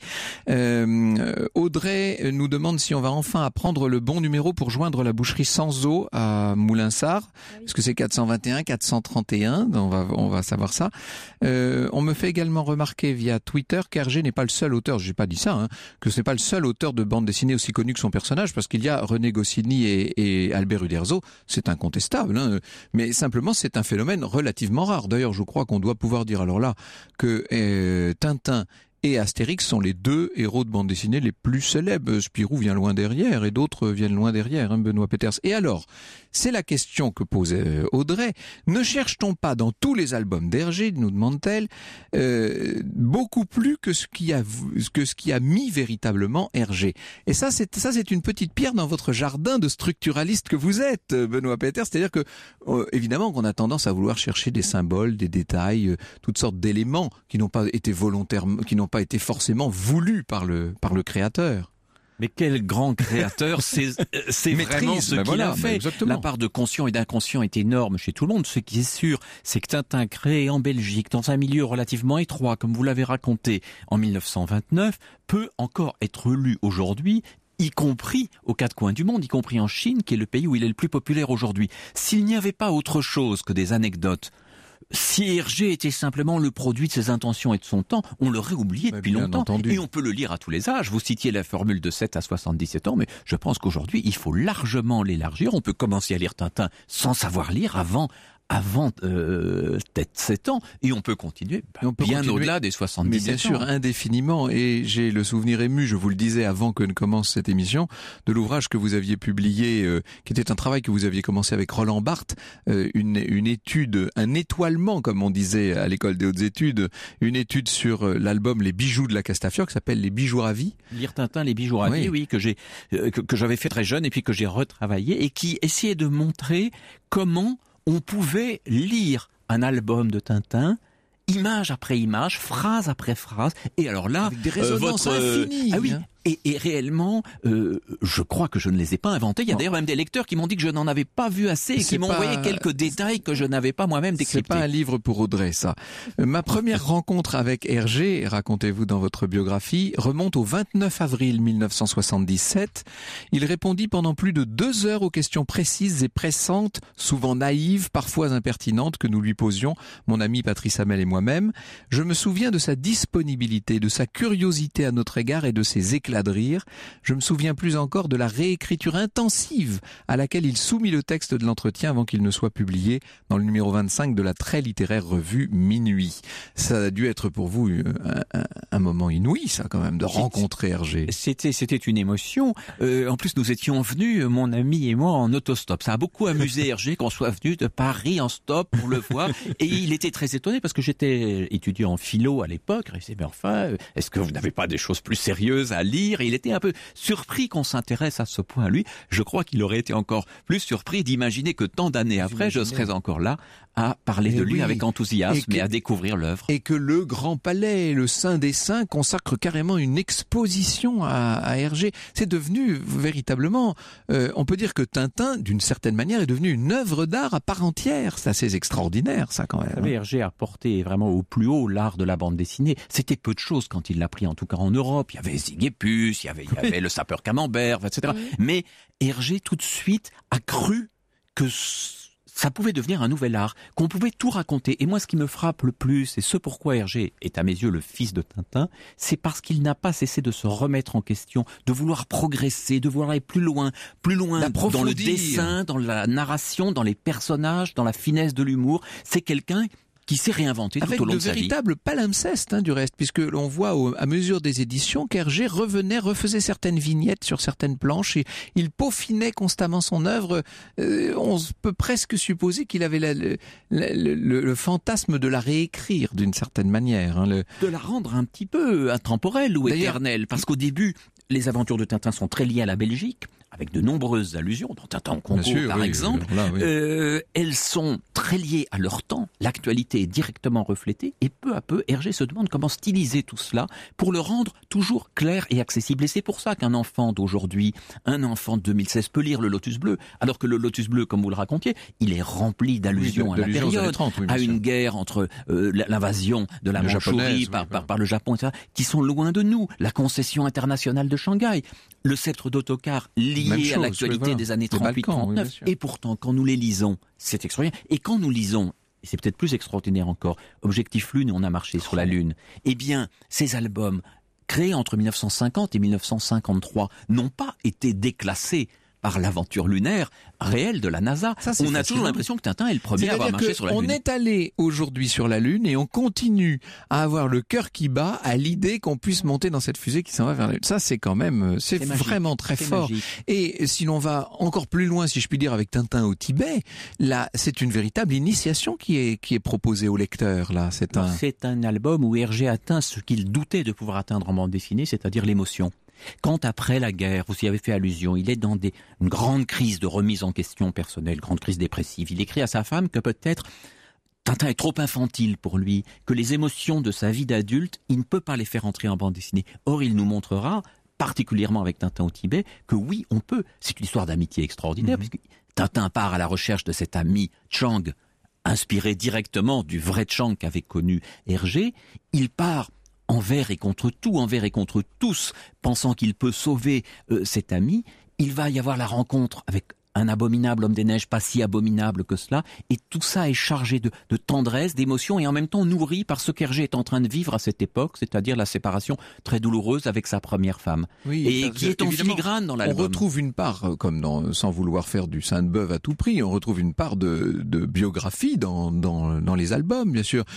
[SPEAKER 4] Audrey nous demande si on va enfin apprendre le bon numéro pour joindre la boucherie Sans Eau à Moulinsart. Est-ce que c'est 421, 431? On va savoir ça. On me fait également remarquer via Twitter qu'Hergé n'est pas le seul auteur, j'ai pas dit ça, que ce n'est pas le seul auteur de bande dessinée aussi connu que son personnage, parce qu'il y a René Goscinny et Albert Uderzo, c'est incontestable, mais simplement c'est un phénomène relativement rare. D'ailleurs, je crois qu'on doit pouvoir dire alors là que Tintin et Astérix sont les deux héros de bande dessinée les plus célèbres. Spirou vient loin derrière et d'autres viennent loin derrière, Benoît Peeters. Et alors, c'est la question que pose Audrey. Ne cherche-t-on pas dans tous les albums d'Hergé, nous demande-t-elle, beaucoup plus que ce qui a mis véritablement Hergé? Et ça, c'est une petite pierre dans votre jardin de structuraliste que vous êtes, Benoît Peeters. C'est-à-dire que, évidemment, qu'on a tendance à vouloir chercher des symboles, des détails, toutes sortes d'éléments qui n'ont pas été volontairement, qui n'ont pas été forcément voulus par le créateur.
[SPEAKER 13] Mais quel grand créateur, c'est vraiment ce qu'il a fait. La part de conscient et d'inconscient est énorme chez tout le monde. Ce qui est sûr, c'est que Tintin, créé en Belgique, dans un milieu relativement étroit, comme vous l'avez raconté, en 1929, peut encore être lu aujourd'hui, y compris aux quatre coins du monde, y compris en Chine, qui est le pays où il est le plus populaire aujourd'hui. S'il n'y avait pas autre chose que des anecdotes, si Hergé était simplement le produit de ses intentions et de son temps, on l'aurait oublié depuis longtemps. Entendu. Et on peut le lire à tous les âges. Vous citiez la formule de 7 à 77 ans, mais je pense qu'aujourd'hui, il faut largement l'élargir. On peut commencer à lire Tintin sans savoir lire avant avant peut-être 7 ans, et on peut continuer bien au-delà des 70 ans.
[SPEAKER 4] Bien sûr, indéfiniment, et j'ai le souvenir ému, je vous le disais avant que ne commence cette émission, de l'ouvrage que vous aviez publié, qui était un travail que vous aviez commencé avec Roland Barthes, une étude, un étoilement, comme on disait à l'école des hautes études, une étude sur l'album Les Bijoux de la Castafiore, qui s'appelle Les Bijoux ravis.
[SPEAKER 13] Lire Tintin, Les Bijoux ravis, oui, que j'avais fait très jeune, et puis que j'ai retravaillé, et qui essayait de montrer comment on pouvait lire un album de Tintin, image après image, phrase après phrase, et alors là,
[SPEAKER 4] avec des résonances infinies.
[SPEAKER 13] Ah oui. Et réellement, je crois que je ne les ai pas inventés. Il y a d'ailleurs même des lecteurs qui m'ont dit que je n'en avais pas vu assez et qui m'ont envoyé quelques détails que je n'avais pas moi-même décryptés.
[SPEAKER 4] C'est pas un livre pour Audrey, ça. Ma première rencontre avec Hergé, racontez-vous dans votre biographie, remonte au 29 avril 1977. Il répondit pendant plus de 2 heures aux questions précises et pressantes, souvent naïves, parfois impertinentes, que nous lui posions, mon ami Patrice Hamel et moi-même. Je me souviens de sa disponibilité, de sa curiosité à notre égard et de ses éclats de rire. Je me souviens plus encore de la réécriture intensive à laquelle il soumit le texte de l'entretien avant qu'il ne soit publié dans le numéro 25 de la très littéraire revue Minuit. Ça a dû être pour vous un moment inouï, ça, quand même, de rencontrer Hergé.
[SPEAKER 13] C'était une émotion. En plus, nous étions venus, mon ami et moi, en autostop. Ça a beaucoup amusé Hergé qu'on soit venu de Paris en stop pour le voir. Et il était très étonné parce que j'étais étudiant en philo à l'époque. Il disait, mais enfin, est-ce que vous n'avez pas des choses plus sérieuses à lire? Et il était un peu surpris qu'on s'intéresse à ce point à lui. Je crois qu'il aurait été encore plus surpris d'imaginer que tant d'années après, je serais encore là à parler de lui avec enthousiasme et à découvrir l'œuvre.
[SPEAKER 4] Et que le Grand Palais, le Saint des Saints, consacre carrément une exposition à Hergé. C'est devenu véritablement, on peut dire que Tintin, d'une certaine manière, est devenu une œuvre d'art à part entière. C'est assez extraordinaire, ça, quand même.
[SPEAKER 13] Vous savez, Hergé a porté vraiment au plus haut l'art de la bande dessinée. C'était peu de choses quand il l'a pris, en tout cas en Europe. Il y avait Ziguépus, il y avait le sapeur Camembert, etc. Mais Hergé, tout de suite, a cru que ça pouvait devenir un nouvel art, qu'on pouvait tout raconter. Et moi, ce qui me frappe le plus, et ce pourquoi Hergé est à mes yeux le fils de Tintin, c'est parce qu'il n'a pas cessé de se remettre en question, de vouloir progresser, de vouloir aller plus loin dans le dessin, dans la narration, dans les personnages, dans la finesse de l'humour. C'est quelqu'un qui s'est réinventé tout au long de sa vie.
[SPEAKER 4] Avec de véritables palimpsestes, du reste, puisque l'on voit à mesure des éditions qu'Hergé refaisait certaines vignettes sur certaines planches et il peaufinait constamment son œuvre. On peut presque supposer qu'il avait le fantasme de la réécrire d'une certaine manière.
[SPEAKER 13] De la rendre un petit peu intemporelle ou éternelle, parce qu'au début, les aventures de Tintin sont très liées à la Belgique, avec de nombreuses allusions, dans Tintin en Congo par exemple. Elles sont très liées à leur temps, l'actualité est directement reflétée, et peu à peu, Hergé se demande comment styliser tout cela pour le rendre toujours clair et accessible. Et c'est pour ça qu'un enfant d'aujourd'hui, un enfant de 2016 peut lire le Lotus Bleu, alors que le Lotus Bleu, comme vous le racontiez, il est rempli d'allusions à la période, à une guerre entre l'invasion de la Mandchourie par le Japon, etc., qui sont loin de nous, la concession internationale de Shanghai, le sceptre d'Ottokar lié à l'actualité des années 38-39. Et pourtant, quand nous les lisons, c'est extraordinaire. Et quand nous lisons, et c'est peut-être plus extraordinaire encore, Objectif Lune, on a marché sur la Lune, eh bien, ces albums, créés entre 1950 et 1953, n'ont pas été déclassés par l'aventure lunaire réelle de la NASA. On a toujours l'impression que Tintin est le premier à avoir marché sur la Lune.
[SPEAKER 4] On est allé aujourd'hui sur la Lune et on continue à avoir le cœur qui bat à l'idée qu'on puisse monter dans cette fusée qui s'en va vers la Lune. Ça, c'est quand même, c'est vraiment très fort. Magique. Et si l'on va encore plus loin, si je puis dire, avec Tintin au Tibet, là, c'est une véritable initiation qui est proposée au lecteur. Là, c'est
[SPEAKER 13] un album où Hergé atteint ce qu'il doutait de pouvoir atteindre en bande dessinée, c'est-à-dire l'émotion. Quand après la guerre, vous y avez fait allusion, il est dans une grande crise de remise en question personnelle, grande crise dépressive. Il écrit à sa femme que peut-être Tintin est trop infantile pour lui, que les émotions de sa vie d'adulte, il ne peut pas les faire entrer en bande dessinée. Or, il nous montrera, particulièrement avec Tintin au Tibet, que oui, on peut. C'est une histoire d'amitié extraordinaire, puisque Tintin part à la recherche de cet ami Chang, inspiré directement du vrai Chang qu'avait connu Hergé. Il part envers et contre tout, envers et contre tous, pensant qu'il peut sauver cet ami. Il va y avoir la rencontre avec un abominable homme des neiges, pas si abominable que cela. Et tout ça est chargé de tendresse, d'émotion, et en même temps nourri par ce qu'Hergé est en train de vivre à cette époque, c'est-à-dire la séparation très douloureuse avec sa première femme.
[SPEAKER 4] Oui,
[SPEAKER 13] et qui est en filigrane dans l'album.
[SPEAKER 4] On retrouve une part, comme sans vouloir faire du Sainte-Beuve à tout prix, on retrouve une part de biographie dans les albums, bien sûr.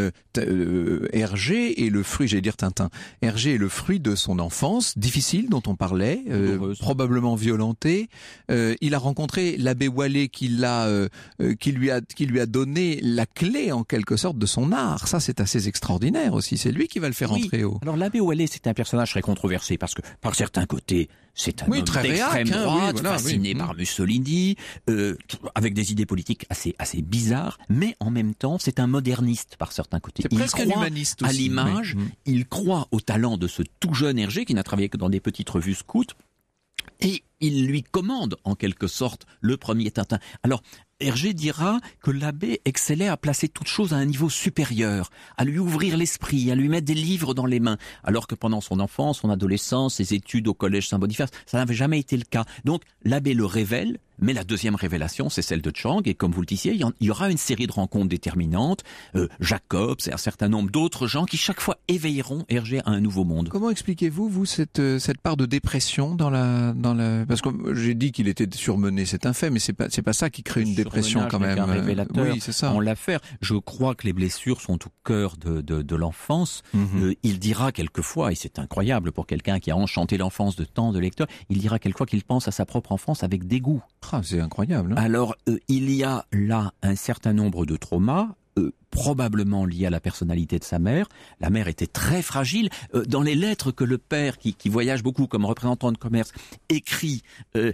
[SPEAKER 4] Hergé est le fruit, j'allais dire Tintin, Hergé est le fruit de son enfance difficile dont on parlait, probablement violentée. Il a rencontré l'abbé Wallet qui lui a donné la clé en quelque sorte de son art. Ça, c'est assez extraordinaire aussi. C'est lui qui va le faire entrer haut.
[SPEAKER 13] Alors l'abbé Wallet, c'est un personnage très controversé parce que par certains côtés, c'est un homme d'extrême droite, fasciné par Mussolini, avec des idées politiques assez bizarres, mais en même temps, c'est un moderniste par certains côtés.
[SPEAKER 4] C'est presque un humaniste aussi.
[SPEAKER 13] À l'image, il croit au talent de ce tout jeune Hergé qui n'a travaillé que dans des petites revues scouts, et il lui commande en quelque sorte le premier Tintin. Alors, Hergé dira que l'abbé excellait à placer toute chose à un niveau supérieur, à lui ouvrir l'esprit, à lui mettre des livres dans les mains, alors que pendant son enfance, son adolescence, ses études au collège Saint-Boniface, ça n'avait jamais été le cas. Donc l'abbé le révèle, mais la deuxième révélation, c'est celle de Chang, et comme vous le disiez, il y aura une série de rencontres déterminantes, Jacobs et un certain nombre d'autres gens qui chaque fois éveilleront Hergé à un nouveau monde.
[SPEAKER 4] Comment expliquez-vous, vous, cette part de dépression dans la... Parce que j'ai dit qu'il était surmené, c'est un fait, mais c'est pas ça qui crée une dépression quand même.
[SPEAKER 13] Un révélateur
[SPEAKER 4] oui, c'est ça.
[SPEAKER 13] En l'affaire. Je crois que les blessures sont au cœur de l'enfance. Il dira quelquefois, et c'est incroyable pour quelqu'un qui a enchanté l'enfance de tant de lecteurs, il dira quelquefois qu'il pense à sa propre enfance avec dégoût.
[SPEAKER 4] Ah, c'est incroyable. Hein.
[SPEAKER 13] Alors, il y a là un certain nombre de traumas, probablement liés à la personnalité de sa mère. La mère était très fragile. Dans les lettres que le père, qui voyage beaucoup comme représentant de commerce, écrit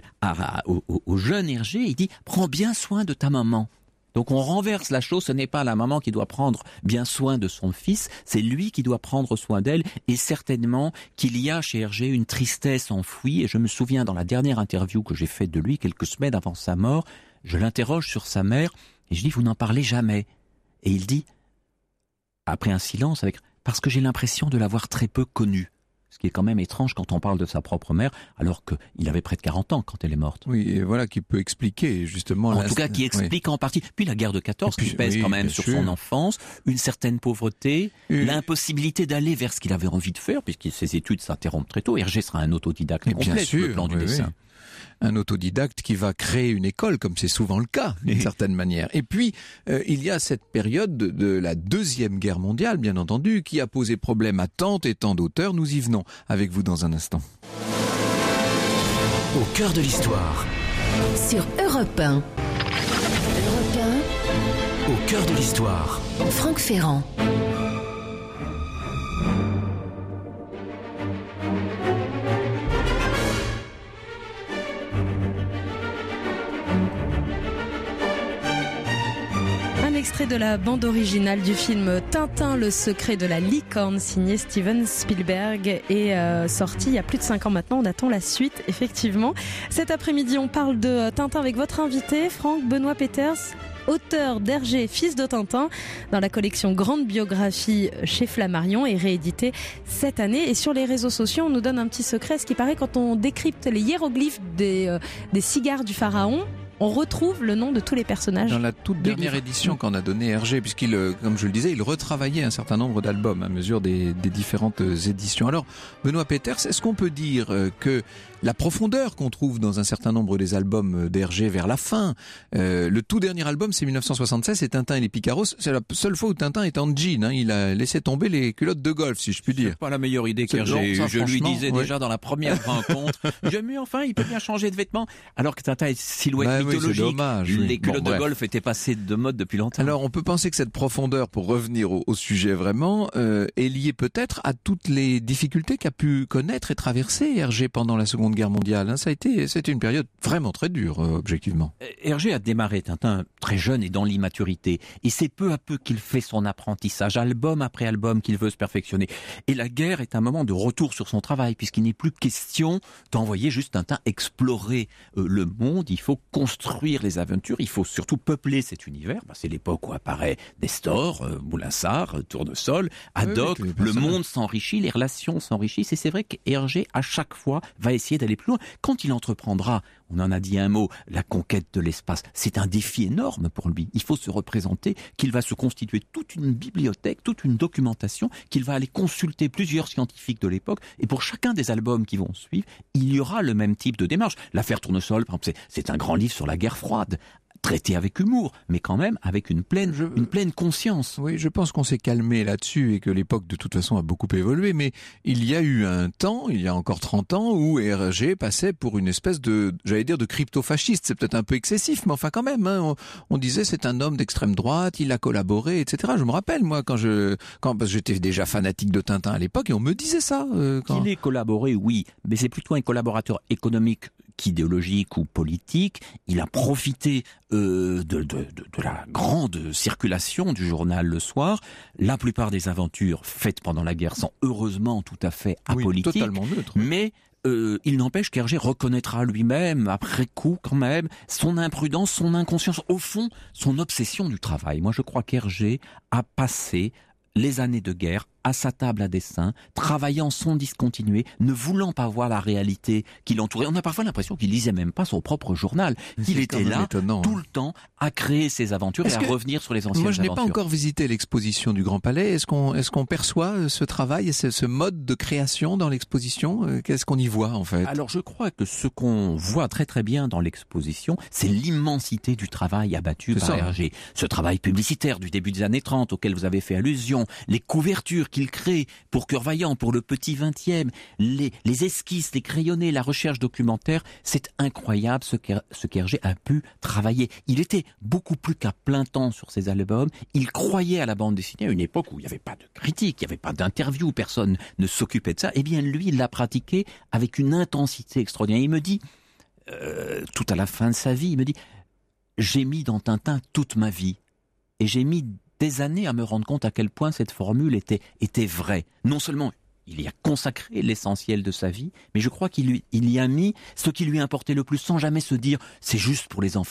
[SPEAKER 13] au jeune Hergé, il dit « Prends bien soin de ta maman ». Donc on renverse la chose, ce n'est pas la maman qui doit prendre bien soin de son fils, c'est lui qui doit prendre soin d'elle, et certainement qu'il y a chez Hergé une tristesse enfouie, et je me souviens dans la dernière interview que j'ai faite de lui, quelques semaines avant sa mort, je l'interroge sur sa mère, et je dis « Vous n'en parlez jamais ». Et il dit, après un silence, parce que j'ai l'impression de l'avoir très peu connue. Ce qui est quand même étrange quand on parle de sa propre mère, alors qu'il avait près de 40 ans quand elle est morte.
[SPEAKER 4] Oui, et voilà qui peut expliquer justement...
[SPEAKER 13] En tout cas, qui explique en partie. Puis la guerre de 14, qui pèse quand même sur son enfance, une certaine pauvreté, l'impossibilité d'aller vers ce qu'il avait envie de faire, puisque ses études s'interrompent très tôt. Hergé sera un autodidacte complet sur le plan du dessin.
[SPEAKER 4] Un autodidacte qui va créer une école, comme c'est souvent le cas, d'une certaine manière. Et puis, il y a cette période de la Deuxième Guerre mondiale, bien entendu, qui a posé problème à tant et tant d'auteurs. Nous y venons avec vous dans un instant.
[SPEAKER 2] Au cœur de l'histoire.
[SPEAKER 1] Sur Europe 1.
[SPEAKER 2] Au cœur de l'histoire.
[SPEAKER 1] Franck Ferrand.
[SPEAKER 3] Extrait de la bande originale du film Tintin, le secret de la licorne, signé Steven Spielberg, est sorti il y a plus de 5 ans maintenant. On attend la suite, effectivement. Cet après-midi, on parle de Tintin avec votre invité, Franck Benoît Peters, auteur d'Hergé, fils de Tintin, dans la collection Grande Biographie chez Flammarion, et réédité cette année. Et sur les réseaux sociaux, on nous donne un petit secret, ce qui paraît quand on décrypte les hiéroglyphes des cigares du pharaon, on retrouve le nom de tous les personnages.
[SPEAKER 4] Dans la toute dernière édition qu'on a donnée Hergé, puisqu'il, comme je le disais, il retravaillait un certain nombre d'albums à mesure des différentes éditions. Alors, Benoît Peters, est-ce qu'on peut dire que la profondeur qu'on trouve dans un certain nombre des albums d'Hergé vers la fin, le tout dernier album, c'est 1976, c'est Tintin et les Picaros, c'est la seule fois où Tintin est en jean, hein, il a laissé tomber les culottes de golf, si je puis dire.
[SPEAKER 13] C'est pas la meilleure idée qu'Hergé. Je lui disais déjà dans la première rencontre, j'aime mieux, enfin, il peut bien changer de vêtements, alors que Tintin est silhouette mythologique.
[SPEAKER 4] C'est dommage.
[SPEAKER 13] Les culottes de golf étaient passées de mode depuis longtemps.
[SPEAKER 4] Alors, on peut penser que cette profondeur, pour revenir au sujet vraiment, est liée peut-être à toutes les difficultés qu'a pu connaître et traverser Hergé pendant la Seconde Guerre mondiale. Hein. C'était une période vraiment très dure, objectivement.
[SPEAKER 13] Hergé a démarré Tintin très jeune et dans l'immaturité. Et c'est peu à peu qu'il fait son apprentissage, album après album, qu'il veut se perfectionner. Et la guerre est un moment de retour sur son travail, puisqu'il n'est plus question d'envoyer juste Tintin explorer le monde. Il faut construire les aventures, il faut surtout peupler cet univers. C'est l'époque où apparaît Nestor, Moulinsart, Tournesol, Haddock, le monde s'enrichit, les relations s'enrichissent, et c'est vrai qu'Hergé, à chaque fois, va essayer d'aller plus loin. Quand il entreprendra, on en a dit un mot, la conquête de l'espace, c'est un défi énorme pour lui. Il faut se représenter qu'il va se constituer toute une bibliothèque, toute une documentation, qu'il va aller consulter plusieurs scientifiques de l'époque, et pour chacun des albums qui vont suivre, il y aura le même type de démarche. L'affaire Tournesol, par exemple, c'est un grand livre sur la guerre froide, traité avec humour, mais quand même avec une pleine conscience.
[SPEAKER 4] Oui, je pense qu'on s'est calmé là-dessus et que l'époque de toute façon a beaucoup évolué, mais il y a eu un temps, il y a encore 30 ans, où Hergé passait pour une espèce de, j'allais dire, de crypto-fasciste. C'est peut-être un peu excessif, mais enfin quand même, hein, on disait c'est un homme d'extrême droite, il a collaboré, etc. Je me rappelle, moi, parce que j'étais déjà fanatique de Tintin à l'époque, et on me disait ça.
[SPEAKER 13] Qu'il ait collaboré, oui, mais c'est plutôt un collaborateur économique qu'idéologique ou politique. Il a profité de la grande circulation du journal le soir. La plupart des aventures faites pendant la guerre sont heureusement tout à fait apolitiques.
[SPEAKER 4] Oui, totalement neutres.
[SPEAKER 13] Mais il n'empêche qu'Hergé reconnaîtra lui-même, après coup quand même, son imprudence, son inconscience, au fond, son obsession du travail. Moi, je crois qu'Hergé a passé les années de guerre à sa table à dessin, travaillant sans discontinuer, ne voulant pas voir la réalité qui l'entourait. On a parfois l'impression qu'il lisait même pas son propre journal, qu'il était là tout le temps à créer ses aventures et à revenir sur les anciennes aventures.
[SPEAKER 4] Moi, je n'ai pas encore visité l'exposition du Grand Palais. Est-ce qu'on perçoit ce travail et ce mode de création dans l'exposition? Qu'est-ce qu'on y voit en fait?
[SPEAKER 13] Alors, je crois que ce qu'on voit très très bien dans l'exposition, c'est l'immensité du travail abattu par Hergé. Ce travail publicitaire du début des années 30 auquel vous avez fait allusion, les couvertures qu'il crée pour Cœur Vaillant, pour le Petit 20e, les esquisses, les crayonnés, la recherche documentaire, c'est incroyable ce qu'Hergé a pu travailler. Il était beaucoup plus qu'à plein temps sur ses albums, il croyait à la bande dessinée à une époque où il n'y avait pas de critique, il n'y avait pas d'interview, personne ne s'occupait de ça. Eh bien lui, il l'a pratiqué avec une intensité extraordinaire. Il me dit, tout à la fin de sa vie, il me dit « J'ai mis dans Tintin toute ma vie et j'ai mis des années à me rendre compte à quel point cette formule était vraie. Non seulement il y a consacré l'essentiel de sa vie, mais je crois qu'il y a mis ce qui lui importait le plus, sans jamais se dire « c'est juste pour les enfants ».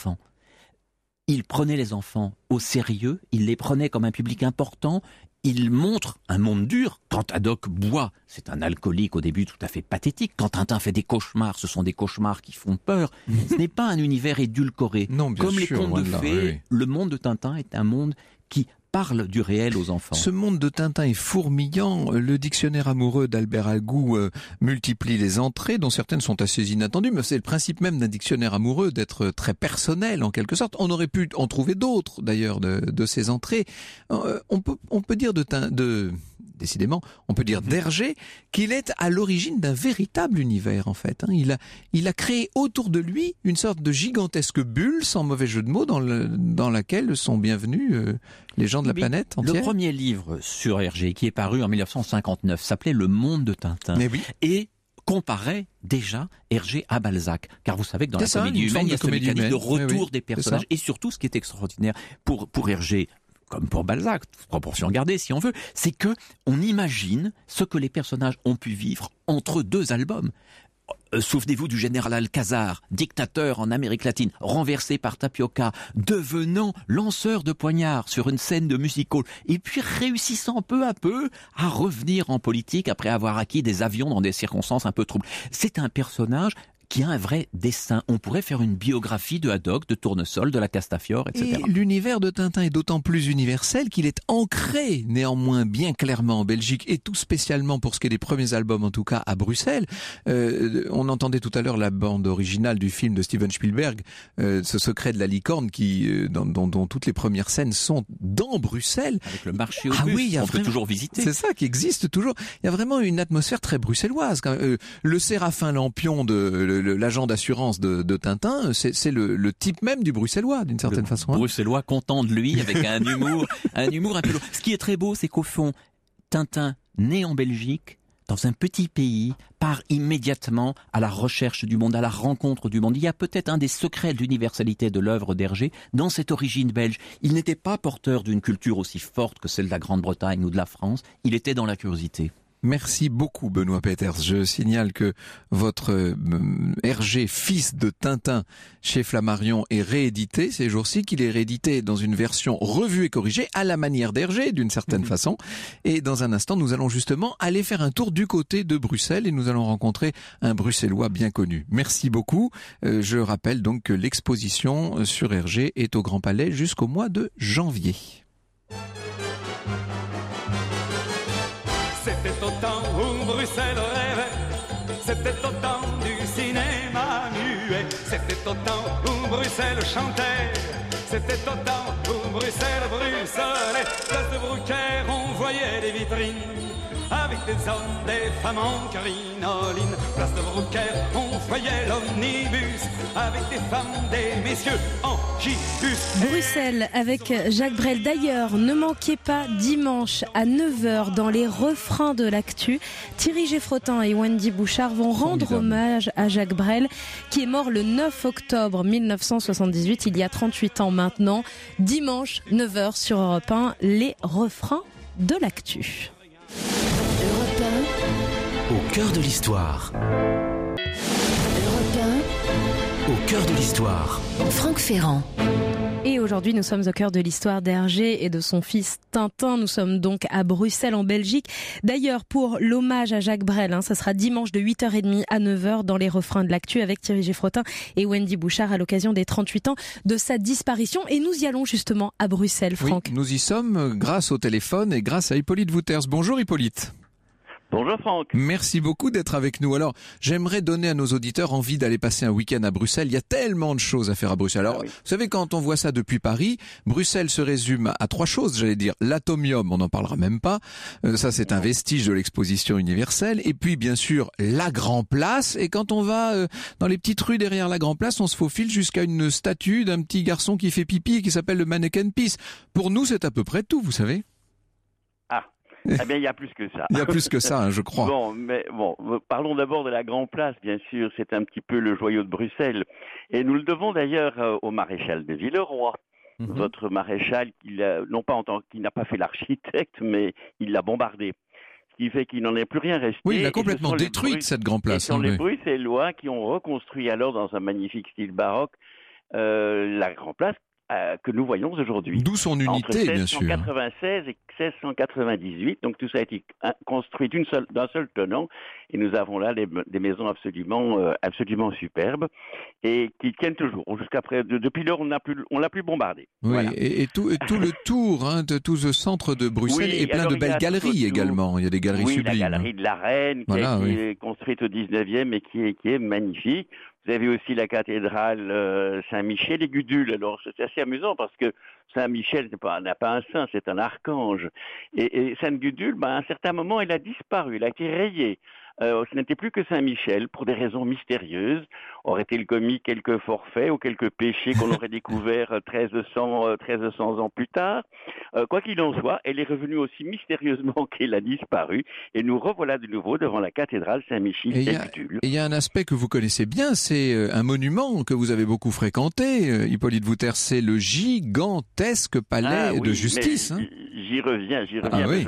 [SPEAKER 13] Il prenait les enfants au sérieux, il les prenait comme un public important, il montre un monde dur. Quand Haddock boit, c'est un alcoolique au début tout à fait pathétique. Quand Tintin fait des cauchemars, ce sont des cauchemars qui font peur. Ce n'est pas un univers édulcoré.
[SPEAKER 4] Non, bien
[SPEAKER 13] comme
[SPEAKER 4] sûr,
[SPEAKER 13] les contes de fées, le monde de Tintin est un monde qui parle du réel aux enfants.
[SPEAKER 4] Ce monde de Tintin est fourmillant. Le dictionnaire amoureux d'Albert Algou multiplie les entrées, dont certaines sont assez inattendues, mais c'est le principe même d'un dictionnaire amoureux, d'être très personnel en quelque sorte. On aurait pu en trouver d'autres d'ailleurs de ces entrées. On peut dire décidément, on peut dire d'Hergé qu'il est à l'origine d'un véritable univers en fait. Il a créé autour de lui une sorte de gigantesque bulle, sans mauvais jeu de mots, dans laquelle sont bienvenus les gens de la planète entière.
[SPEAKER 13] Le premier livre sur Hergé, qui est paru en 1959, s'appelait Le Monde de Tintin. Et comparait déjà Hergé à Balzac. Car vous savez que dans la comédie humaine, il y a ce mécanisme de retour des personnages. Et surtout, ce qui est extraordinaire pour Hergé, comme pour Balzac, proportion gardée si on veut, c'est que on imagine ce que les personnages ont pu vivre entre deux albums. Souvenez-vous du général Alcazar, dictateur en Amérique latine, renversé par Tapioca, devenant lanceur de poignards sur une scène de music-hall, et puis réussissant peu à peu à revenir en politique après avoir acquis des avions dans des circonstances un peu troubles. C'est un personnage qui a un vrai dessin. On pourrait faire une biographie de Haddock, de Tournesol, de la Castafiore, etc.
[SPEAKER 4] Et l'univers de Tintin est d'autant plus universel qu'il est ancré néanmoins bien clairement en Belgique, et tout spécialement pour ce qui est des premiers albums, en tout cas à Bruxelles. On entendait tout à l'heure la bande originale du film de Steven Spielberg, Ce secret de la licorne, dont toutes les premières scènes sont dans Bruxelles.
[SPEAKER 13] Avec le marché aux bus, on peut toujours visiter.
[SPEAKER 4] C'est ça qui existe toujours. Il y a vraiment une atmosphère très bruxelloise. Le Séraphin Lampion l'agent d'assurance de Tintin, c'est le type même du bruxellois d'une certaine façon.
[SPEAKER 13] Bruxellois content de lui, avec un humour un peu lourd. Ce qui est très beau, c'est qu'au fond, Tintin, né en Belgique, dans un petit pays, part immédiatement à la recherche du monde, à la rencontre du monde. Il y a peut-être un des secrets de l'universalité de l'œuvre d'Hergé dans cette origine belge. Il n'était pas porteur d'une culture aussi forte que celle de la Grande-Bretagne ou de la France. Il était dans la curiosité.
[SPEAKER 4] Merci beaucoup Benoît Peters. Je signale que votre Hergé, fils de Tintin chez Flammarion, est réédité ces jours-ci, qu'il est réédité dans une version revue et corrigée à la manière d'Hergé d'une certaine façon. Et dans un instant, nous allons justement aller faire un tour du côté de Bruxelles et nous allons rencontrer un Bruxellois bien connu. Merci beaucoup. Je rappelle donc que l'exposition sur Hergé est au Grand Palais jusqu'au mois de janvier.
[SPEAKER 14] C'était au temps où Bruxelles rêvait, c'était au temps du cinéma muet, c'était au temps où Bruxelles chantait, c'était au temps où Bruxelles bruxelait. Place de Brucker, on voyait des vitrines avec des hommes, des femmes en crinoline. Place de Brucker, on voyait l'omnibus avec des femmes, des messieurs en gibus.
[SPEAKER 3] Bruxelles avec Jacques Brel. D'ailleurs, ne manquez pas dimanche à 9h dans les refrains de l'actu. Thierry Geffrotin et Wendy Bouchard vont rendre hommage à Jacques Brel qui est mort le 9 octobre 1978, il y a 38 ans maintenant. Dimanche, 9h sur Europe 1, les refrains de l'actu.
[SPEAKER 2] Au cœur de l'histoire. Au cœur de l'histoire.
[SPEAKER 1] Franck Ferrand.
[SPEAKER 3] Et aujourd'hui, nous sommes au cœur de l'histoire d'Hergé et de son fils Tintin. Nous sommes donc à Bruxelles, en Belgique. D'ailleurs, pour l'hommage à Jacques Brel, ce sera dimanche de 8h30 à 9h dans les refrains de l'actu avec Thierry Geffrotin et Wendy Bouchard à l'occasion des 38 ans de sa disparition. Et nous y allons justement à Bruxelles, Franck.
[SPEAKER 4] Oui, nous y sommes grâce au téléphone et grâce à Hippolyte Wouters. Bonjour Hippolyte.
[SPEAKER 15] Bonjour Franck.
[SPEAKER 4] Merci beaucoup d'être avec nous. Alors, j'aimerais donner à nos auditeurs envie d'aller passer un week-end à Bruxelles. Il y a tellement de choses à faire à Bruxelles. Alors, Vous savez, quand on voit ça depuis Paris, Bruxelles se résume à 3 choses, j'allais dire. L'Atomium, on n'en parlera même pas. Ça, c'est un vestige de l'exposition universelle. Et puis, bien sûr, la Grand Place. Et quand on va dans les petites rues derrière la Grand Place, on se faufile jusqu'à une statue d'un petit garçon qui fait pipi et qui s'appelle le Mannequin Peace. Pour nous, c'est à peu près tout, vous savez.
[SPEAKER 15] Eh bien, il y a plus que ça.
[SPEAKER 4] Il y a plus que ça, je crois.
[SPEAKER 15] Bon, parlons d'abord de la Grand Place, bien sûr. C'est un petit peu le joyau de Bruxelles. Et nous le devons d'ailleurs au maréchal de Villeroy. Votre maréchal, qui n'a pas fait l'architecte, mais il l'a bombardé. Ce qui fait qu'il n'en est plus rien resté.
[SPEAKER 4] Oui, il a complètement détruit cette Grand Place.
[SPEAKER 15] Ce sont les Bruxellois qui ont reconstruit alors dans un magnifique style baroque la Grand Place que nous voyons aujourd'hui.
[SPEAKER 4] D'où son unité, bien sûr.
[SPEAKER 15] Entre 1696 et 1698, donc tout ça a été construit d'un seul tenant, et nous avons là des maisons absolument superbes, et qui tiennent toujours. Depuis lors, on l'a plus bombardé.
[SPEAKER 4] Oui,
[SPEAKER 15] voilà.
[SPEAKER 4] et tout le tour de tout ce centre de Bruxelles est plein de belles galeries également. Il y a des galeries sublimes.
[SPEAKER 15] Oui, la galerie de la Reine, qui a été construite au 19e et qui est magnifique. Vous avez aussi la cathédrale Saint-Michel et Gudule. Alors, c'est assez amusant parce que Saint-Michel n'a pas un saint, c'est un archange. Et Sainte-Gudule, à un certain moment, elle a disparu, elle a été rayée. Ce n'était plus que Saint-Michel, pour des raisons mystérieuses. Aurait-il commis quelques forfaits ou quelques péchés qu'on aurait découverts 1300 ans plus tard? Quoi qu'il en soit, elle est revenue aussi mystérieusement qu'elle a disparu. Et nous revoilà de nouveau devant la cathédrale Saint-Michel et Gudule.
[SPEAKER 4] Et il y a un aspect que vous connaissez bien, c'est un monument que vous avez beaucoup fréquenté, Hippolyte Wouters, c'est le gigantesque palais de justice.
[SPEAKER 15] J'y reviens.
[SPEAKER 4] Oui.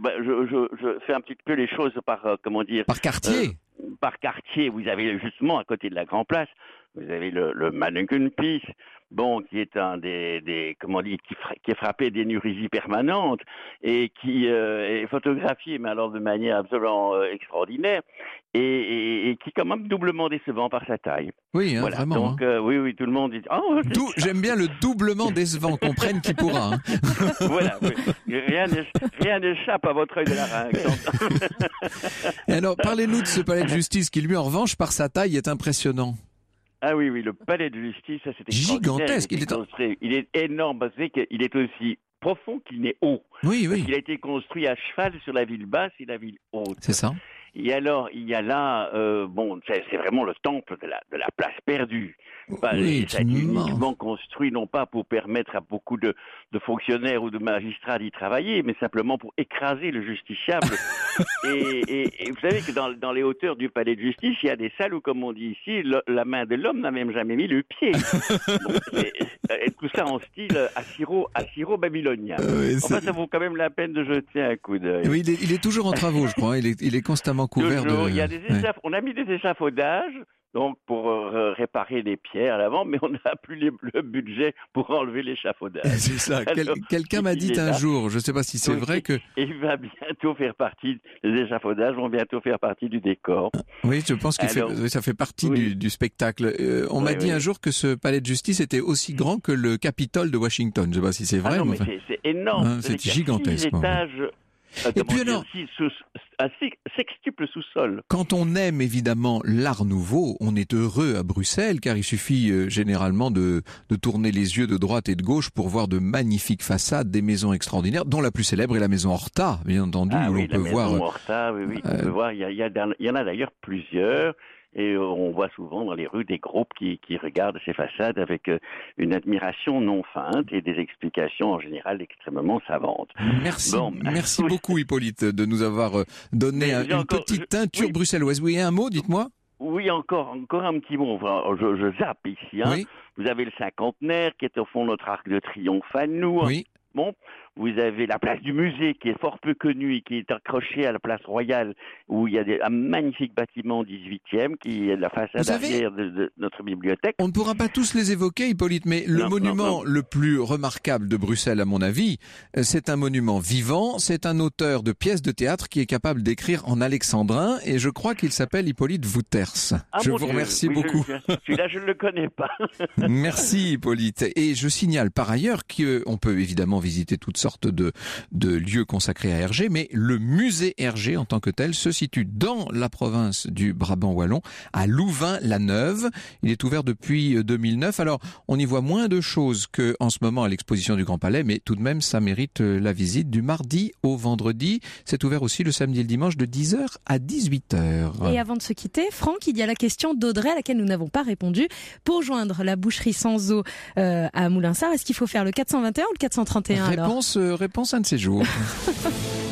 [SPEAKER 15] Je fais un petit peu les choses par
[SPEAKER 4] quartier.
[SPEAKER 15] Par quartier, vous avez justement à côté de la Grand Place, vous avez le Mannequin Peace, qui est un qui est frappé d'énurésie permanente et qui est photographié, mais alors de manière absolument extraordinaire et qui est quand même doublement décevant par sa taille.
[SPEAKER 4] Oui, voilà. Vraiment.
[SPEAKER 15] Donc oui, tout le monde dit.
[SPEAKER 4] J'aime bien le doublement décevant, qu'on prenne qui pourra.
[SPEAKER 15] Voilà, oui. Rien n'échappe à votre œil de larynx.
[SPEAKER 4] Et alors, parlez-nous de ce palais de justice qui, lui, en revanche, par sa taille, est impressionnant.
[SPEAKER 15] Ah oui, le palais de justice, ça c'est
[SPEAKER 4] gigantesque.
[SPEAKER 15] Il est énorme parce qu'il est aussi profond qu'il n'est haut.
[SPEAKER 4] Oui.
[SPEAKER 15] Il a été construit à cheval sur la ville basse et la ville haute.
[SPEAKER 4] C'est ça.
[SPEAKER 15] Et alors, il y a là, c'est vraiment le temple de la place perdue. Ça a été uniquement construit, non pas pour permettre à beaucoup de fonctionnaires ou de magistrats d'y travailler, mais simplement pour écraser le justiciable. et vous savez que dans les hauteurs du palais de justice, il y a des salles où, comme on dit ici, la main de l'homme n'a même jamais mis le pied. Et tout ça en style assyro-babylonien. Enfin, ça vaut quand même la peine de jeter un coup d'œil.
[SPEAKER 4] Oui, il est toujours en travaux, je crois. Il est constamment couvert
[SPEAKER 15] toujours, il y a on a mis des échafaudages. Donc, pour réparer les pierres à l'avant, mais on n'a plus le budget pour enlever l'échafaudage.
[SPEAKER 4] C'est ça. Quelqu'un m'a dit un jour, je ne sais pas si c'est vrai que...
[SPEAKER 15] Il va bientôt faire partie, les échafaudages vont bientôt faire partie du décor.
[SPEAKER 4] Oui, je pense que ça fait partie du spectacle. On m'a dit un jour que ce palais de justice était aussi grand que le Capitole de Washington. Je ne sais pas si c'est vrai.
[SPEAKER 15] Mais c'est énorme.
[SPEAKER 4] C'est gigantesque.
[SPEAKER 15] Et puis alors, un sextuple sous-sol.
[SPEAKER 4] Quand on aime évidemment l'art nouveau, on est heureux à Bruxelles, car il suffit généralement de tourner les yeux de droite et de gauche pour voir de magnifiques façades, des maisons extraordinaires, dont la plus célèbre est la maison Horta, bien entendu, où on peut voir.
[SPEAKER 15] Horta, oui, on peut voir. Il y en a d'ailleurs plusieurs. Et on voit souvent dans les rues des groupes qui regardent ces façades avec une admiration non feinte et des explications en général extrêmement savantes.
[SPEAKER 4] Merci beaucoup Hippolyte de nous avoir donné une petite teinture bruxelloise. Oui, un mot, dites-moi.
[SPEAKER 15] Oui, encore un petit mot. Enfin, je zappe ici. Oui. Vous avez le cinquantenaire qui est au fond notre arc de triomphe à nous.
[SPEAKER 4] Oui.
[SPEAKER 15] Bon, vous avez la place du musée qui est fort peu connue et qui est accrochée à la place royale où il y a un magnifique bâtiment 18e qui est la façade arrière de notre bibliothèque.
[SPEAKER 4] On ne pourra pas tous les évoquer, Hippolyte, mais le monument le plus remarquable de Bruxelles, à mon avis, c'est un monument vivant, c'est un auteur de pièces de théâtre qui est capable d'écrire en alexandrin et je crois qu'il s'appelle Hippolyte Wouters. Je vous remercie beaucoup.
[SPEAKER 15] Celui-là, je ne le connais pas.
[SPEAKER 4] Merci Hippolyte. Et je signale par ailleurs qu'on peut évidemment visiter toutes sortes de lieux consacrés à Hergé, mais le musée Hergé en tant que tel se situe dans la province du Brabant wallon, à Louvain-la-Neuve. Il est ouvert depuis 2009. Alors, on y voit moins de choses qu'en ce moment à l'exposition du Grand Palais, mais tout de même, ça mérite la visite du mardi au vendredi. C'est ouvert aussi le samedi et le dimanche de 10h à 18h.
[SPEAKER 3] Et avant de se quitter, Franck, il y a la question d'Audrey à laquelle nous n'avons pas répondu. Pour joindre la boucherie sans eau à Moulinsart, est-ce qu'il faut faire le 421 ou le 431
[SPEAKER 4] Réponse un de ces jours.